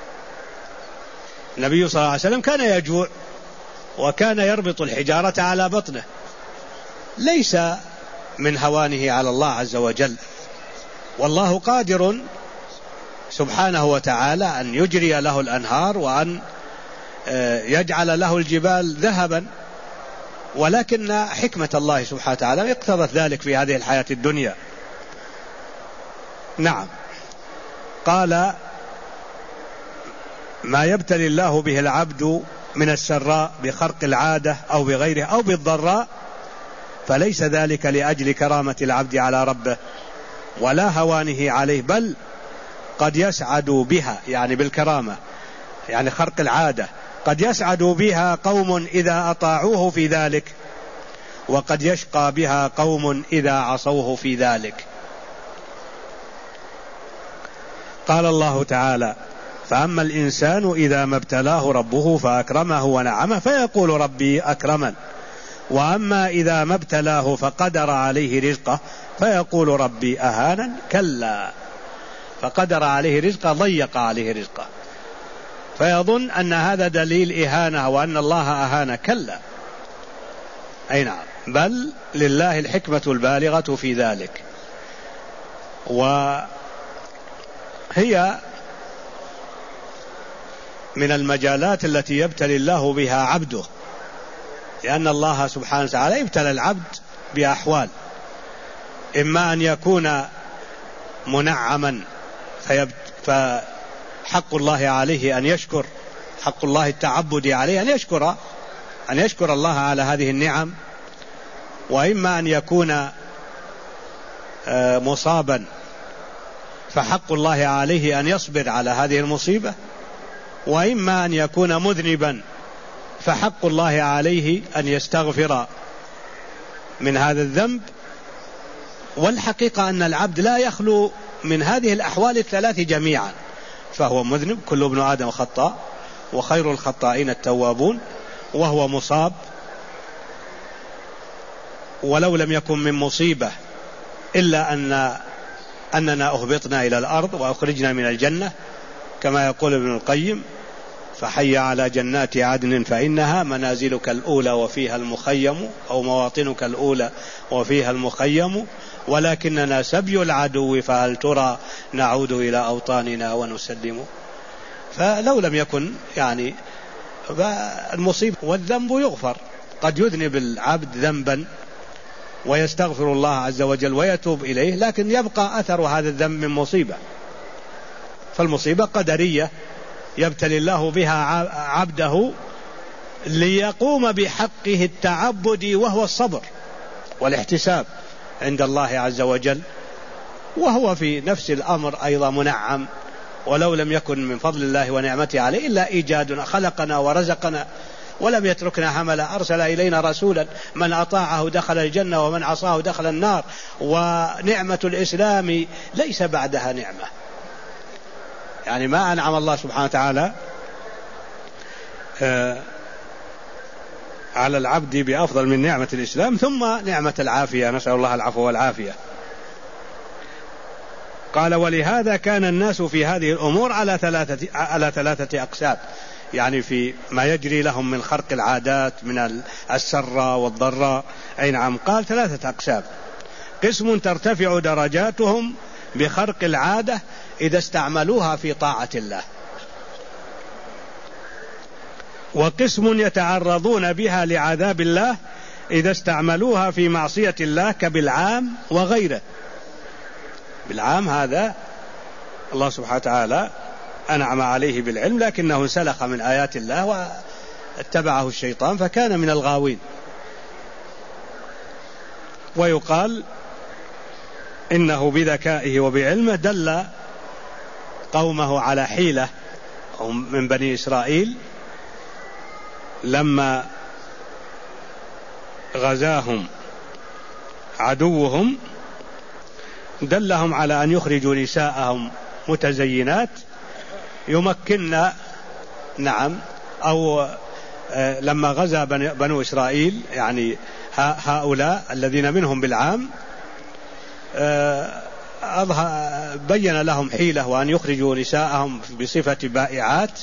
النبي صلى الله عليه وسلم كان يجوع وكان يربط الحجارة على بطنه، ليس من هوانه على الله عز وجل، والله قادر سبحانه وتعالى أن يجري له الأنهار وأن يجعل له الجبال ذهبا، ولكن حكمة الله سبحانه وتعالى اقتضت ذلك في هذه الحياة الدنيا. نعم. قال ما يبتلي الله به العبد من السراء بخرق العادة أو بغيره أو بالضراء فليس ذلك لأجل كرامة العبد على ربه ولا هوانه عليه، بل قد يسعد بها، يعني بالكرامة يعني خرق العادة، قد يسعد بها قوم إذا أطاعوه في ذلك، وقد يشقى بها قوم إذا عصوه في ذلك. قال الله تعالى فأما الإنسان إذا ما ابتلاه ربه فأكرمه ونعمه فيقول ربي أكرمن، وأما إذا ما ابتلاه فقدر عليه رزقه فيقول ربي أهانن. كلا، فقدر عليه رزقه ضيق عليه رزقه فيظن أن هذا دليل إهانة وأن الله أهان. كلا، أي نعم، بل لله الحكمة البالغة في ذلك، وهي من المجالات التي يبتلي الله بها عبده، لأن الله سبحانه وتعالى يبتلى العبد بأحوال، إما أن يكون منعما فحق الله عليه أن يشكر، حق الله التعبد عليه أن يشكر الله على هذه النعم، وإما أن يكون مصابا فحق الله عليه أن يصبر على هذه المصيبة، وإما أن يكون مذنبا فحق الله عليه أن يستغفر من هذا الذنب. والحقيقة أن العبد لا يخلو من هذه الأحوال الثلاث جميعا، فهو مذنب، كل ابن آدم خطاء وخير الخطائين التوابون، وهو مصاب، ولو لم يكن من مصيبة إلا أننا أهبطنا إلى الأرض وأخرجنا من الجنة، كما يقول ابن القيم فحي على جنات عدن فإنها منازلك الأولى وفيها المخيم، أو مواطنك الأولى وفيها المخيم، ولكننا سبي العدو فهل ترى نعود إلى أوطاننا ونسلم. فلو لم يكن يعني المصيبة والذنب يغفر، قد يذنب العبد ذنبا ويستغفر الله عز وجل ويتوب إليه، لكن يبقى أثر هذا الذنب من مصيبة، فالمصيبة قدرية يبتلي الله بها عبده ليقوم بحقه التعبد وهو الصبر والاحتساب عند الله عز وجل، وهو في نفس الأمر أيضا منعم، ولو لم يكن من فضل الله ونعمته عليه إلا إيجادنا، خلقنا ورزقنا ولم يتركنا هملا، أرسل إلينا رسولا من أطاعه دخل الجنة ومن عصاه دخل النار، ونعمة الإسلام ليس بعدها نعمة. يعني ما أنعم الله سبحانه وتعالى على العبد بأفضل من نعمة الإسلام ثم نعمة العافية، نسأل الله العفو والعافية. قال ولهذا كان الناس في هذه الأمور على ثلاثة أقسام، يعني في ما يجري لهم من خرق العادات من السراء والضراء. أي نعم، قال 3 أقسام: قسم ترتفع درجاتهم بخرق العادة إذا استعملوها في طاعة الله، وقسم يتعرضون بها لعذاب الله إذا استعملوها في معصية الله كبالعام وغيره. بالعام هذا الله سبحانه وتعالى أنعم عليه بالعلم، لكنه انسلخ من آيات الله واتبعه الشيطان فكان من الغاوين. ويقال إنه بذكائه وبعلمه دل قومه على حيلة من بني إسرائيل لما غزاهم عدوهم، دلهم على أن يخرجوا نساءهم متزينات يمكننا. نعم. أو لما غزا بنو إسرائيل يعني هؤلاء الذين منهم بالعام بين لهم حيلة وأن يخرجوا نساءهم بصفة بائعات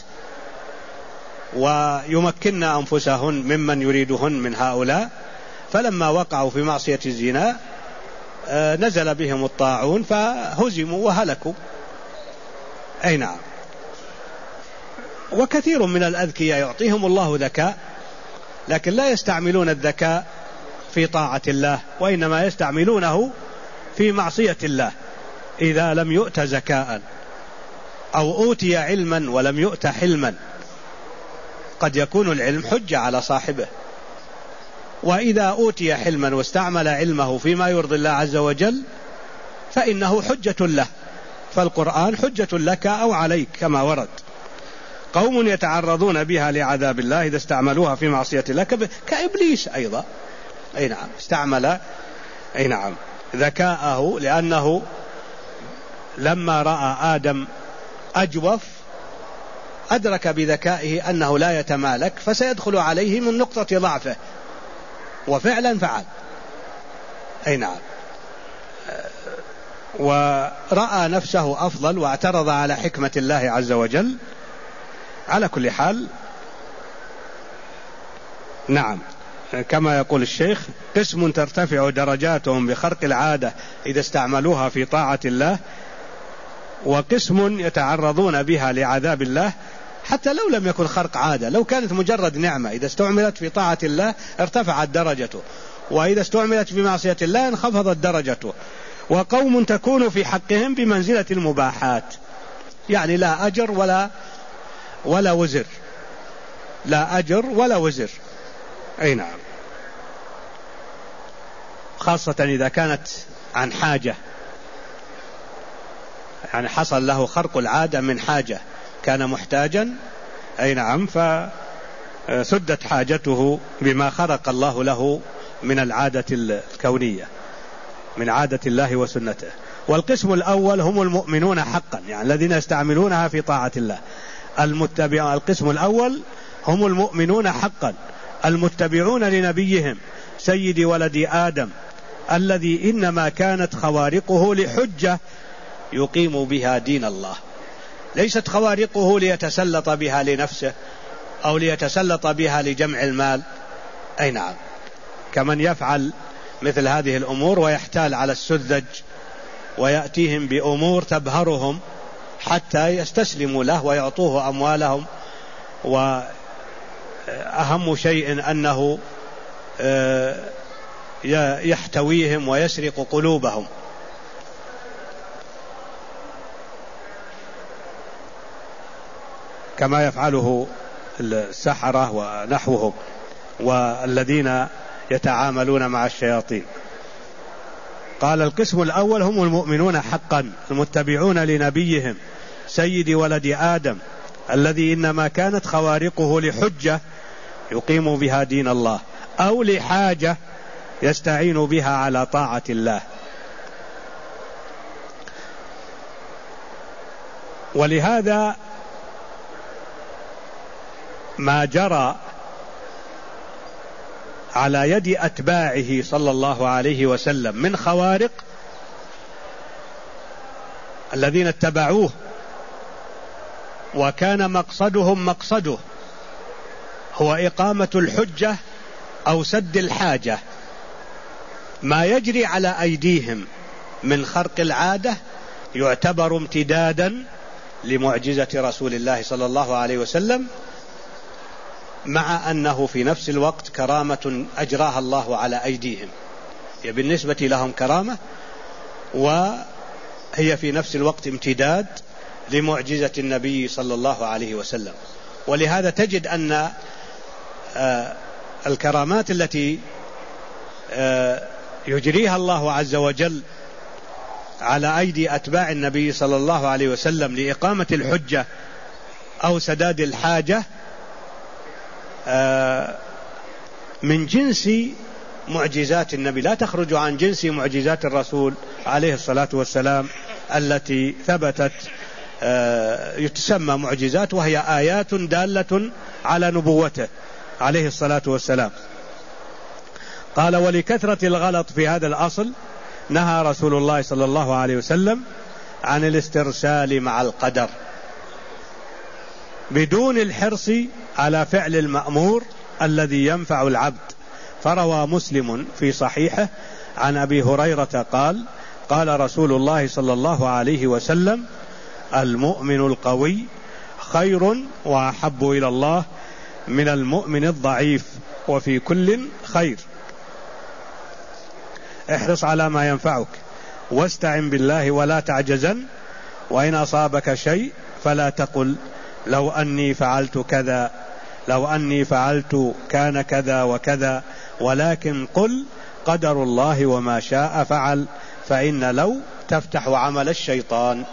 ويمكن أنفسهن ممن يريدهن من هؤلاء، فلما وقعوا في معصية الزنا نزل بهم الطاعون فهزموا وهلكوا. أي نعم. وكثير من الأذكياء يعطيهم الله ذكاء، لكن لا يستعملون الذكاء في طاعة الله، وإنما يستعملونه في معصية الله إذا لم يؤت ذكاء أو أوتي علما ولم يؤت حلما. قد يكون العلم حجة على صاحبه، وإذا أوتي حلما واستعمل علمه فيما يرضي الله عز وجل فإنه حجة له. فالقرآن حجة لك أو عليك كما ورد. قوم يتعرضون بها لعذاب الله إذا استعملوها في معصية الله كإبليس أيضا. أي نعم. استعمل أي نعم ذكاءه، لأنه لما رأى آدم أجوف أدرك بذكائه أنه لا يتمالك فسيدخل عليه من نقطة ضعفه، وفعلا فعل. أي نعم. ورأى نفسه أفضل واعترض على حكمة الله عز وجل. على كل حال نعم، كما يقول الشيخ: قسم ترتفع درجاتهم بخرق العادة إذا استعملوها في طاعة الله، وقسم يتعرضون بها لعذاب الله حتى لو لم يكن خرق عادة، لو كانت مجرد نعمة إذا استعملت في طاعة الله ارتفعت درجته، وإذا استعملت في معصية الله انخفضت درجته. وقوم تكون في حقهم بمنزلة المباحات، يعني لا أجر ولا وزر، لا أجر ولا وزر. أي نعم. خاصة إذا كانت عن حاجة، يعني حصل له خرق العادة من حاجة، كان محتاجا. أي نعم. فسدت حاجته بما خرق الله له من العادة الكونية، من عادة الله وسنته. والقسم الأول هم المؤمنون حقا، يعني الذين يستعملونها في طاعة الله. القسم الأول هم المؤمنون حقا المتبعون لنبيهم سيد ولد آدم الذي إنما كانت خوارقه لحجة يقيم بها دين الله، ليست خوارقه ليتسلط بها لنفسه أو ليتسلط بها لجمع المال. أي نعم. كمن يفعل مثل هذه الأمور ويحتال على السذج ويأتيهم بأمور تبهرهم حتى يستسلموا له ويعطوه أموالهم، وأهم شيء أنه يحتويهم ويسرق قلوبهم. كما يفعله السحرة ونحوهم والذين يتعاملون مع الشياطين. قال: القسم الأول هم المؤمنون حقا المتبعون لنبيهم سيد ولد آدم الذي إنما كانت خوارقه لحجة يقيم بها دين الله أو لحاجة يستعين بها على طاعة الله. ولهذا ما جرى على يد أتباعه صلى الله عليه وسلم من خوارق الذين اتبعوه وكان مقصده هو إقامة الحجة أو سد الحاجة، ما يجري على أيديهم من خرق العادة يعتبر امتدادا لمعجزة رسول الله صلى الله عليه وسلم مع أنه في نفس الوقت كرامة أجراها الله على أيديهم، هي بالنسبة لهم كرامة، وهي في نفس الوقت امتداد لمعجزة النبي صلى الله عليه وسلم. ولهذا تجد أن الكرامات التي يجريها الله عز وجل على أيدي أتباع النبي صلى الله عليه وسلم لإقامة الحجة أو سداد الحاجة من جنس معجزات النبي، لا تخرج عن جنس معجزات الرسول عليه الصلاة والسلام التي ثبتت يتسمى معجزات، وهي آيات دالة على نبوته عليه الصلاة والسلام. قال: ولكثرة الغلط في هذا الأصل نهى رسول الله صلى الله عليه وسلم عن الاسترسال مع القدر بدون الحرص على فعل المأمور الذي ينفع العبد. فروى مسلم في صحيحه عن أبي هريرة قال: قال رسول الله صلى الله عليه وسلم: المؤمن القوي خير وأحب إلى الله من المؤمن الضعيف، وفي كل خير. احرص على ما ينفعك واستعن بالله ولا تعجزن، وإن أصابك شيء فلا تقل لو أني فعلت كذا، لو أني فعلت كان كذا وكذا، ولكن قل قدر الله وما شاء فعل، فإن لو تفتح عمل الشيطان.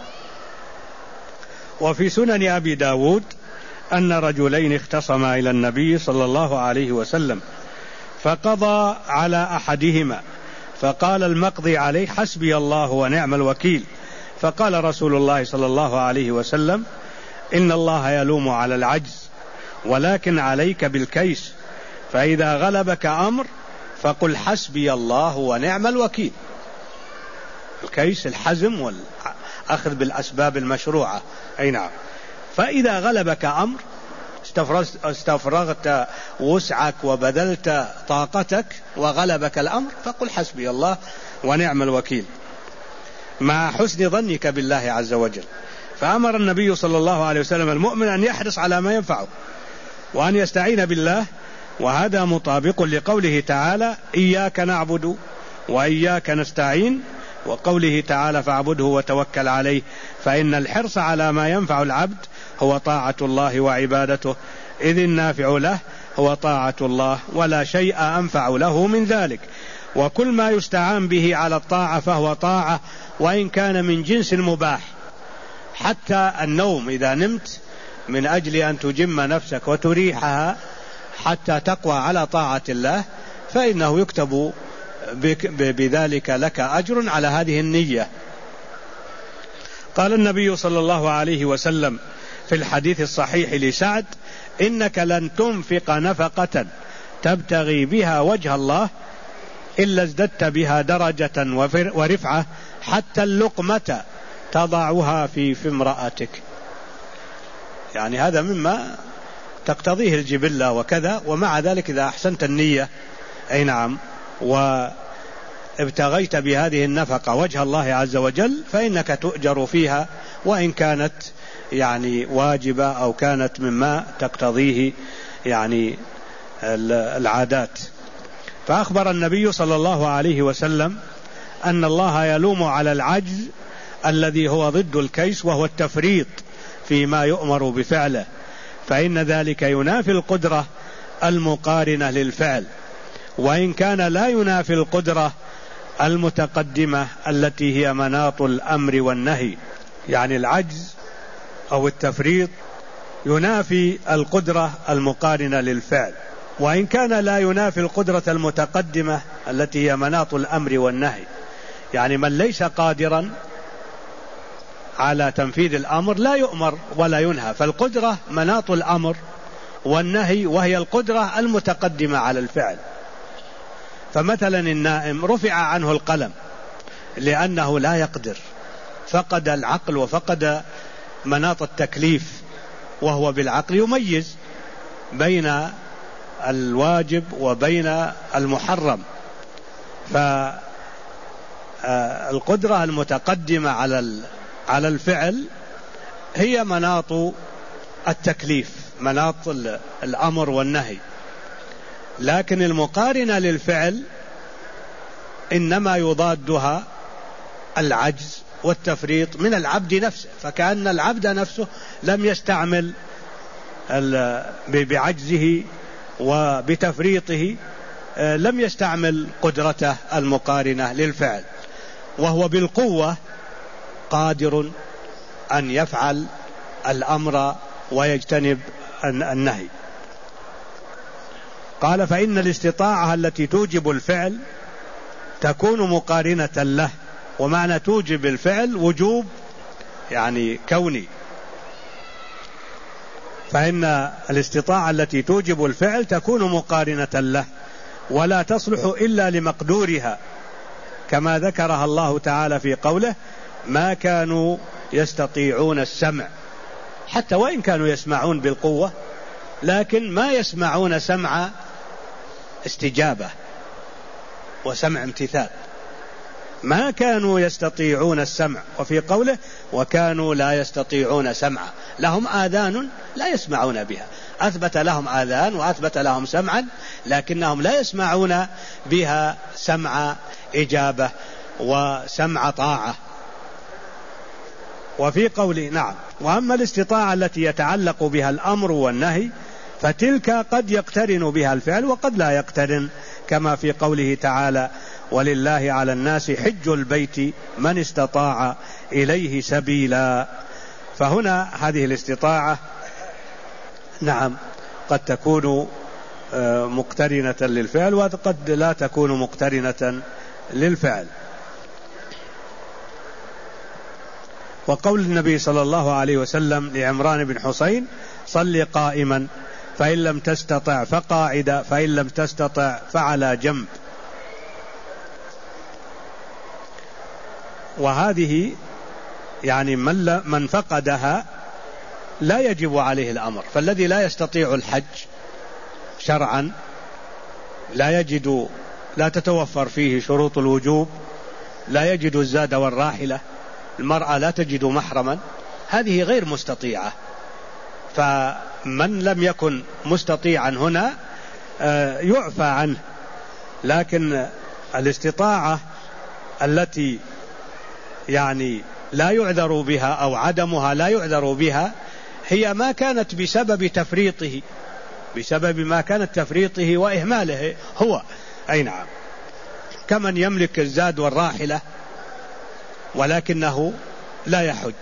وفي سنن أبي داود أن رجلين اختصما إلى النبي صلى الله عليه وسلم فقضى على أحدهما، فقال المقضي عليه: حسبي الله ونعم الوكيل. فقال رسول الله صلى الله عليه وسلم: إن الله يلوم على العجز، ولكن عليك بالكيس، فإذا غلبك أمر فقل حسبي الله ونعم الوكيل. الكيس الحزم والأخذ بالأسباب المشروعة، أي نعم. فإذا غلبك أمر استفرغت وسعك وبذلت طاقتك وغلبك الأمر فقل حسبي الله ونعم الوكيل، مع حسن ظنك بالله عز وجل. فأمر النبي صلى الله عليه وسلم المؤمن أن يحرص على ما ينفعه وأن يستعين بالله، وهذا مطابق لقوله تعالى: إياك نعبد وإياك نستعين، وقوله تعالى: فاعبده وتوكل عليه. فإن الحرص على ما ينفع العبد هو طاعة الله وعبادته، إذ النافع له هو طاعة الله، ولا شيء أنفع له من ذلك. وكل ما يستعان به على الطاعة فهو طاعة، وإن كان من جنس المباح. حتى النوم إذا نمت من أجل أن تجم نفسك وتريحها حتى تقوى على طاعة الله، فإنه يكتب بذلك لك أجر على هذه النية. قال النبي صلى الله عليه وسلم في الحديث الصحيح لسعد: إنك لن تنفق نفقة تبتغي بها وجه الله إلا ازددت بها درجة ورفعة، حتى اللقمة تضعها في امرأتك. يعني هذا مما تقتضيه الجبلة وكذا، ومع ذلك إذا أحسنت النية، أي نعم، وابتغيت بهذه النفقة وجه الله عز وجل فإنك تؤجر فيها، وإن كانت يعني واجبة أو كانت مما تقتضيه يعني العادات. فأخبر النبي صلى الله عليه وسلم أن الله يلوم على العجز الذي هو ضد الكيس، وهو التفريط فيما يؤمر بفعله، فإن ذلك ينافي القدرة المقارنة للفعل، وإن كان لا ينافي القدرة المتقدمة التي هي مناط الأمر والنهي. يعني العجز أو التفريط ينافي القدرة المقارنة للفعل، وإن كان لا ينافي القدرة المتقدمة التي هي مناط الأمر والنهي. يعني من ليس قادرا على تنفيذ الأمر لا يؤمر ولا ينهى، فالقدرة مناط الأمر والنهي، وهي القدرة المتقدمة على الفعل. فمثلا النائم رفع عنه القلم لأنه لا يقدر، فقد العقل وفقد مناط التكليف، وهو بالعقل يميز بين الواجب وبين المحرم. فالقدرة المتقدمة على الفعل هي مناط التكليف، مناط الأمر والنهي، لكن المقارنة للفعل إنما يضادها العجز والتفريط من العبد نفسه، فكأن العبد نفسه لم يستعمل بعجزه وبتفريطه لم يستعمل قدرته المقارنة للفعل، وهو بالقوة قادر أن يفعل الأمر ويجتنب النهي. قال فإن الاستطاعة التي توجب الفعل تكون مقارنة له، ومعنى توجب الفعل وجوب يعني كوني، فإن الاستطاعة التي توجب الفعل تكون مقارنة له ولا تصلح إلا لمقدورها، كما ذكرها الله تعالى في قوله ما كانوا يستطيعون السمع، حتى وإن كانوا يسمعون بالقوة لكن ما يسمعون سمع استجابة وسمع امتثال، ما كانوا يستطيعون السمع. وفي قوله وكانوا لا يستطيعون سمعا، لهم آذان لا يسمعون بها، أثبت لهم آذان وأثبت لهم سمعا لكنهم لا يسمعون بها سمع إجابة وسمع طاعة. وفي قوله نعم وأما الاستطاعة التي يتعلق بها الأمر والنهي فتلك قد يقترن بها الفعل وقد لا يقترن، كما في قوله تعالى ولله على الناس حج البيت من استطاع إليه سبيلا. فهنا هذه الاستطاعة نعم قد تكون مقترنة للفعل وقد لا تكون مقترنة للفعل. وقول النبي صلى الله عليه وسلم لعمران بن حسين صل قائما فإن لم تستطع فقاعدا فإن لم تستطع فعلى جنب. وهذه يعني من فقدها لا يجب عليه الأمر، فالذي لا يستطيع الحج شرعا لا تتوفر فيه شروط الوجوب، لا يجد الزاد والراحلة، المرأة لا تجد محرما، هذه غير مستطيعة. فمن لم يكن مستطيعا هنا يعفى عنه، لكن الاستطاعة التي يعني لا يعذر بها أو عدمها لا يعذر بها هي ما كانت بسبب تفريطه، بسبب ما كانت تفريطه وإهماله هو، أي نعم، كمن يملك الزاد والراحلة ولكنه لا يحج،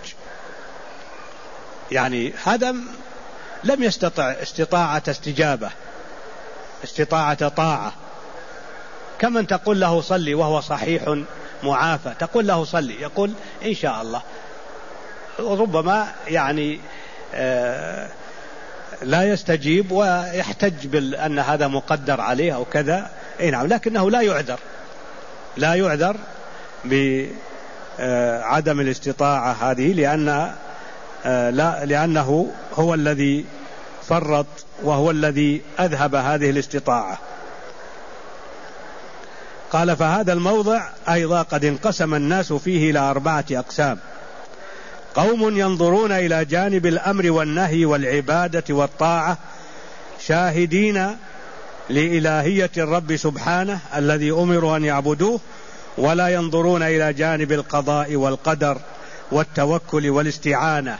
يعني هذا لم يستطع استطاعة استجابة، استطاعة طاعة، كمن تقول له صلي وهو صحيح معافى، تقول له صلي يقول إن شاء الله، ربما يعني لا يستجيب ويحتج بأن هذا مقدر عليه أو كذا، أي نعم، لكنه لا يعذر بعدم الاستطاعة هذه لأنه هو الذي فرط وهو الذي أذهب هذه الاستطاعة. قال فهذا الموضع أيضا قد انقسم الناس فيه إلى 4 أقسام: قوم ينظرون إلى جانب الأمر والنهي والعبادة والطاعة شاهدين لإلهية الرب سبحانه الذي أمروا أن يعبدوه، ولا ينظرون إلى جانب القضاء والقدر والتوكل والاستعانة،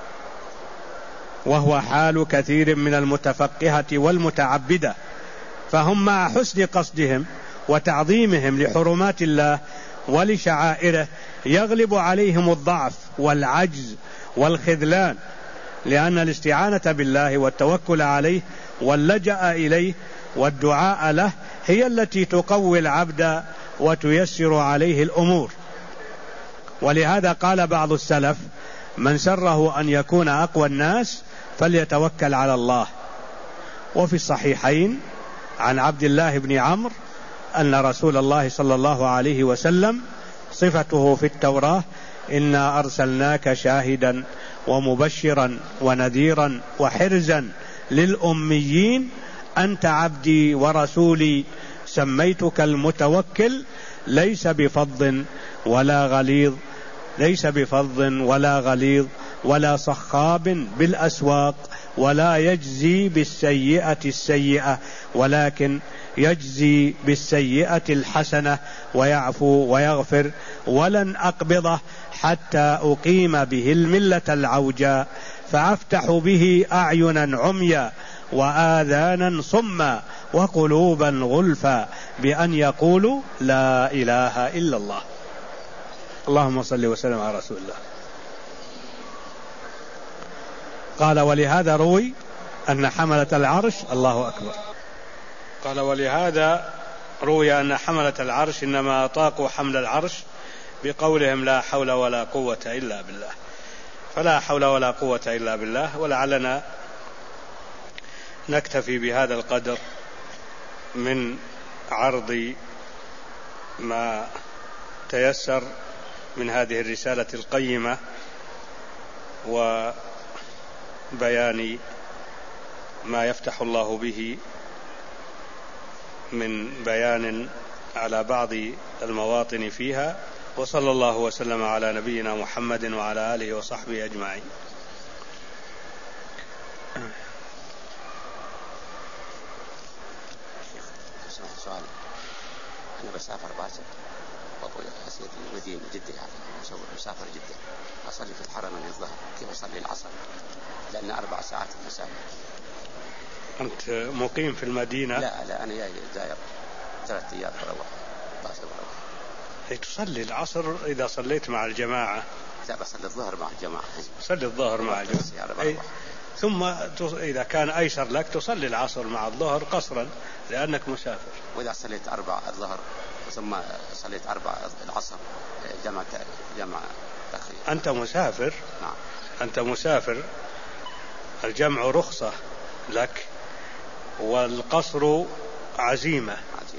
وهو حال كثير من المتفقهة والمتعبدة، فهم مع حسن قصدهم وتعظيمهم لحرمات الله ولشعائره يغلب عليهم الضعف والعجز والخذلان، لأن الاستعانة بالله والتوكل عليه واللجأ إليه والدعاء له هي التي تقوي العبد وتيسر عليه الأمور. ولهذا قال بعض السلف من سره أن يكون أقوى الناس فليتوكل على الله. وفي الصحيحين عن عبد الله بن عمرو أن رسول الله صلى الله عليه وسلم صفته في التوراة إنا أرسلناك شاهدا ومبشرا ونذيرا وحرزا للأميين أنت عبدي ورسولي سميتك المتوكل ليس بفظ ولا غليظ ولا صخاب بالأسواق ولا يجزي بالسيئة السيئة، ولكن يجزي بالسيئة الحسنة ويعفو ويغفر. ولن أقبضه حتى أقيم به الملة العوجاء، فأفتح به أعينا عميا وآذانا صما وقلوبا غلفا بأن يقولوا لا إله إلا الله. اللهم صل وسلم على رسول الله. قال ولهذا روي أن حملة العرش، الله أكبر، قال ولهذا روي أن حملة العرش إنما أطاقوا حمل العرش بقولهم لا حول ولا قوة إلا بالله. فلا حول ولا قوة إلا بالله. ولعلنا نكتفي بهذا القدر من عرض ما تيسر من هذه الرسالة القيمة وبيان ما يفتح الله به من بيان على بعض المواطن فيها. وصلى الله وسلم على نبينا محمد وعلى آله وصحبه أجمعين. سؤال: أنا بسافر باسل وأقول أسير المدينة جدة، يعني مسافر جدة، أصلي في الحرم من الظهر، كيف أصلي العصر؟ لأن 4 ساعات المسافر. أنت مقيم في المدينة؟ لا أنا جاي زائر 3 أيام بروح باسل بروح. تصلي العصر إذا صليت مع الجماعة؟ لا، بصلي الظهر مع الجماعة. صلي الظهر مع الجماعة، ثم إذا كان أيسر لك تصلي العصر مع الظهر قصرا لأنك مسافر. وإذا صليت 4 الظهر ثم صليت 4 العصر جمع تأخير. أنت مسافر؟ نعم. أنت مسافر، الجمع رخصة لك والقصر عزيمة.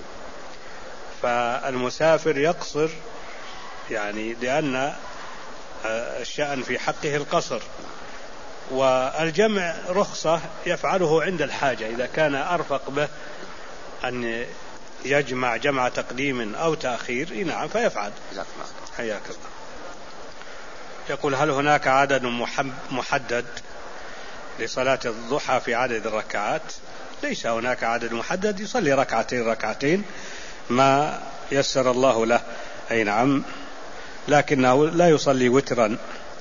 فالمسافر يقصر يعني لأن الشأن في حقه القصر، والجمع رخصة يفعله عند الحاجة إذا كان أرفق به أن يجمع جمع تقديم أو تأخير. نعم فيفعل. حياك الله. يقول: هل هناك عدد محدد لصلاة الضحى في عدد الركعات؟ ليس هناك عدد محدد، يصلي ركعتين ما يسر الله له. أي نعم، لكنه لا يصلي وترا.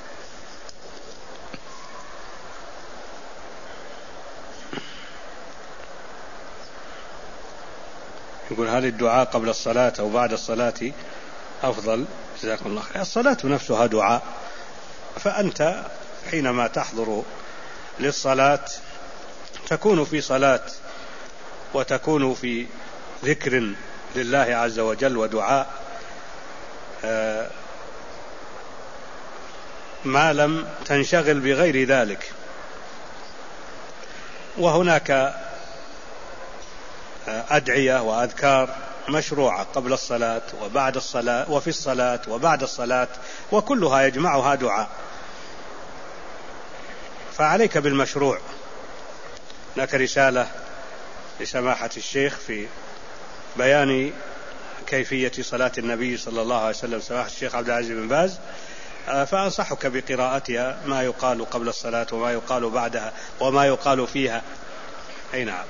يقول: هل الدعاء قبل الصلاة أو بعد الصلاة أفضل؟ جزاكم الله خير. الصلاة نفسها دعاء، فأنت حينما تحضر للصلاة تكون في صلاة وتكون في ذكر لله عز وجل ودعاء، ما لم تنشغل بغير ذلك. وهناك أدعية وأذكار مشروعة قبل الصلاة وبعد الصلاة وفي الصلاة وبعد الصلاة، وكلها يجمعها دعاء. فعليك بالمشروع. هناك رسالة لسماحة الشيخ في بيان كيفية صلاة النبي صلى الله عليه وسلم، سماحة الشيخ عبد العزيز بن باز، فأنصحك بقراءتها، ما يقال قبل الصلاة وما يقال بعدها وما يقال فيها. أي نعم.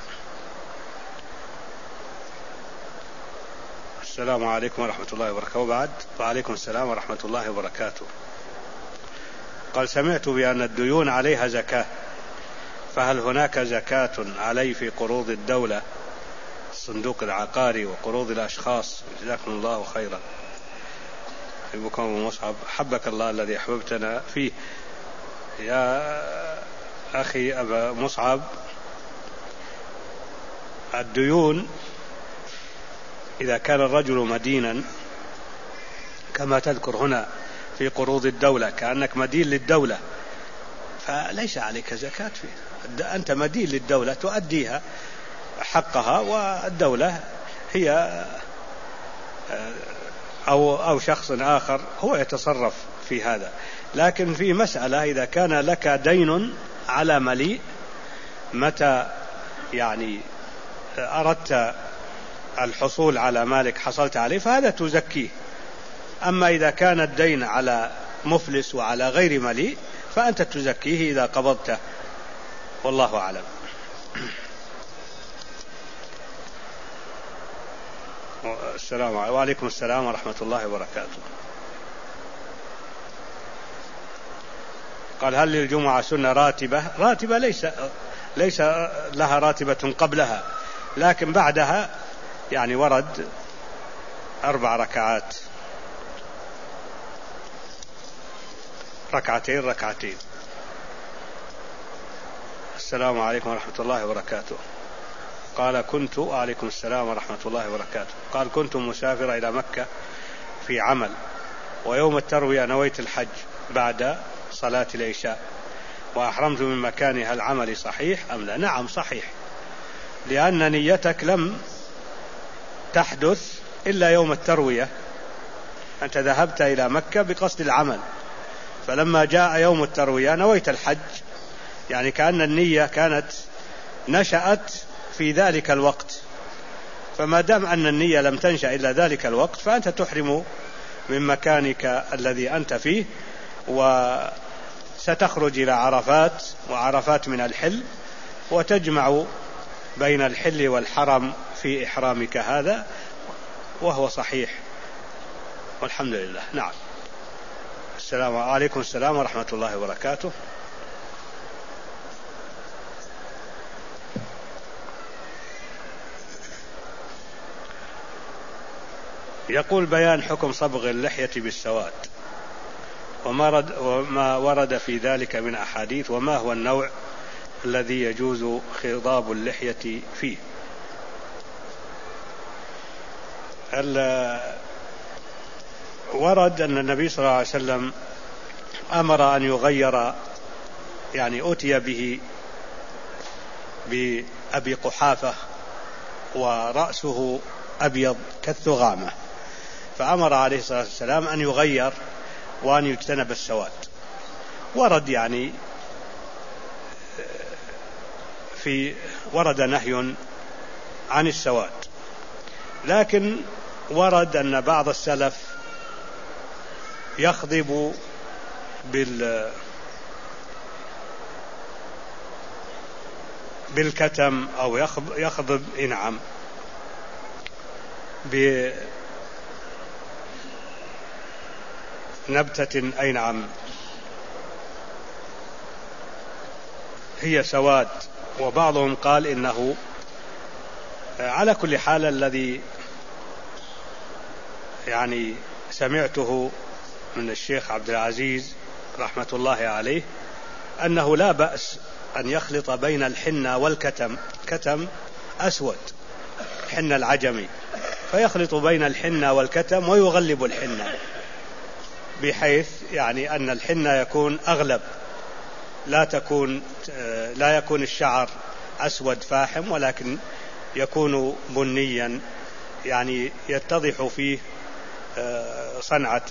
السلام عليكم ورحمة الله وبركاته. وبعد، وعليكم السلام ورحمة الله وبركاته. قال: سمعت بأن الديون عليها زكاة، فهل هناك زكاة علي في قروض الدولة، الصندوق العقاري وقروض الأشخاص؟ جزاكم الله خيرا. أبوكم مصعب، حبك الله الذي أحببتنا فيه. يا أخي أبا مصعب، الديون إذا كان الرجل مدينا كما تذكر هنا في قروض الدولة، كأنك مدين للدولة، فليس عليك زكاة فيه. أنت مدين للدولة تؤديها حقها، والدولة هي أو شخص آخر هو يتصرف في هذا. لكن في مسألة إذا كان لك دين على مليء، متى يعني أردت الحصول على مالك حصلت عليه فهذا تزكيه. أما إذا كان الدين على مفلس وعلى غير مليء فأنت تزكيه إذا قبضته. والله أعلم. السلام عليكم. وعليكم السلام ورحمة الله وبركاته. قال: هل للجمعة سنة راتبة؟ راتبة ليس لها راتبة قبلها، لكن بعدها يعني ورد 4 ركعات، ركعتين. السلام عليكم ورحمة الله وبركاته. قال: عليكم السلام ورحمة الله وبركاته. قال: كنت مسافر إلى مكة في عمل، ويوم التروية نويت الحج بعد صلاة العشاء، وأحرمت من مكاني، هل عملي صحيح أم لا؟ نعم صحيح، لأن نيتك لم تحدث إلا يوم التروية. أنت ذهبت إلى مكة بقصد العمل، فلما جاء يوم التروية نويت الحج، يعني كأن النية كانت نشأت في ذلك الوقت، فما دام أن النية لم تنشأ إلا ذلك الوقت فأنت تحرم من مكانك الذي أنت فيه، وستخرج إلى عرفات، وعرفات من الحل، وتجمع بين الحل والحرم في إحرامك هذا، وهو صحيح والحمد لله. نعم. السلام عليكم. السلام ورحمة الله وبركاته. يقول: بيان حكم صبغ اللحية بالسواد، وما ورد في ذلك من أحاديث، وما هو النوع الذي يجوز خضاب اللحية فيه. ورد أن النبي صلى الله عليه وسلم أمر أن يغير، يعني أتي به بأبي قحافة ورأسه أبيض كالثغامة، فأمر عليه الصلاة والسلام أن يغير وأن يجتنب السواد. ورد يعني ورد نهي عن السواد، لكن ورد أن بعض السلف يخضب بالكتم أو يخضب إنعم بنبتة أينعم هي سواد، وبعضهم قال إنه على كل حال الذي يعني سمعته من الشيخ عبد العزيز رحمة الله عليه أنه لا بأس أن يخلط بين الحنة والكتم، كتم أسود حنة العجمي، فيخلط بين الحنة والكتم ويغلب الحنة، بحيث يعني أن الحنة يكون أغلب، لا يكون الشعر أسود فاحم، ولكن يكون بنيا، يعني يتضح فيه صنعة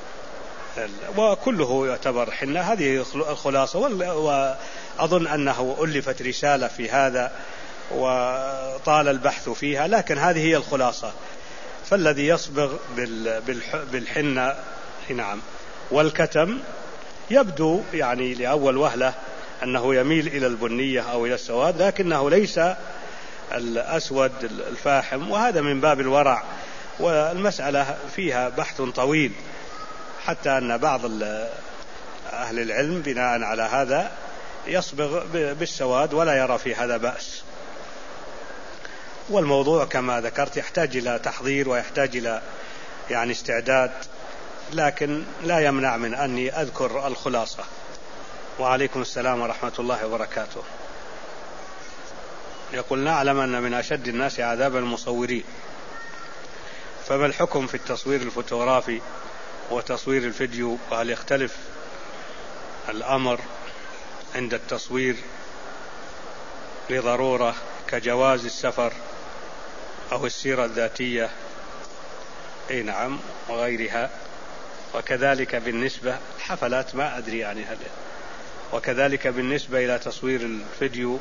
وكله يعتبر حنة. هذه الخلاصة، وأظن أنه ألفت رسالة في هذا وطال البحث فيها، لكن هذه هي الخلاصة. فالذي يصبغ بالحنة نعم والكتم يبدو يعني لأول وهلة أنه يميل إلى البنية أو إلى السواد، لكنه ليس الأسود الفاحم، وهذا من باب الورع، والمسألة فيها بحث طويل، حتى أن بعض أهل العلم بناء على هذا يصبغ بالسواد ولا يرى في هذا بأس. والموضوع كما ذكرت يحتاج إلى تحضير ويحتاج إلى يعني استعداد، لكن لا يمنع من أني أذكر الخلاصة. وعليكم السلام ورحمة الله وبركاته. يقول: نعلم أن من أشد الناس عذابا المصورين، فما الحكم في التصوير الفوتوغرافي وتصوير الفيديو، وهل يختلف الأمر عند التصوير لضرورة كجواز السفر أو السيرة الذاتية؟ أي نعم، وغيرها. وكذلك بالنسبة الحفلات ما أدري يعني وكذلك بالنسبة إلى تصوير الفيديو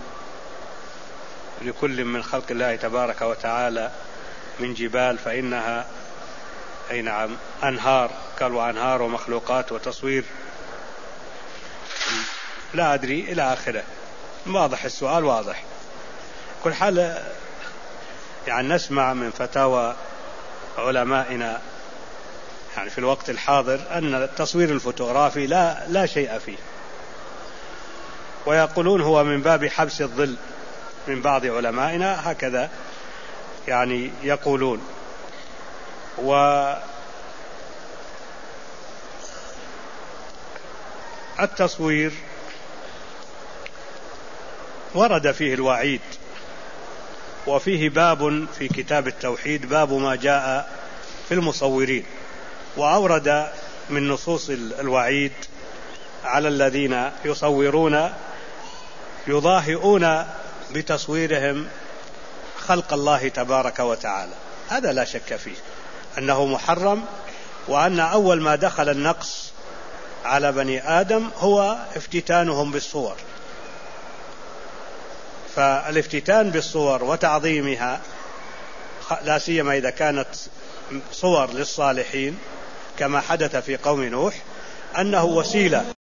لكل من خلق الله تبارك وتعالى من جبال، فإنها أي نعم أنهار، قالوا أنهار ومخلوقات وتصوير لا أدري إلى آخره. واضح السؤال واضح. كل حال يعني نسمع من فتاوى علمائنا يعني في الوقت الحاضر أن التصوير الفوتوغرافي لا شيء فيه، ويقولون هو من باب حبس الظل من بعض علمائنا، هكذا يعني يقولون. والتصوير ورد فيه الوعيد، وفيه باب في كتاب التوحيد باب ما جاء في المصورين، وأورد من نصوص الوعيد على الذين يصورون يضاهئون بتصويرهم خلق الله تبارك وتعالى. هذا لا شك فيه أنه محرم، وأن أول ما دخل النقص على بني آدم هو افتتانهم بالصور. فالافتتان بالصور وتعظيمها لا سيما إذا كانت صور للصالحين كما حدث في قوم نوح، أنه وسيلة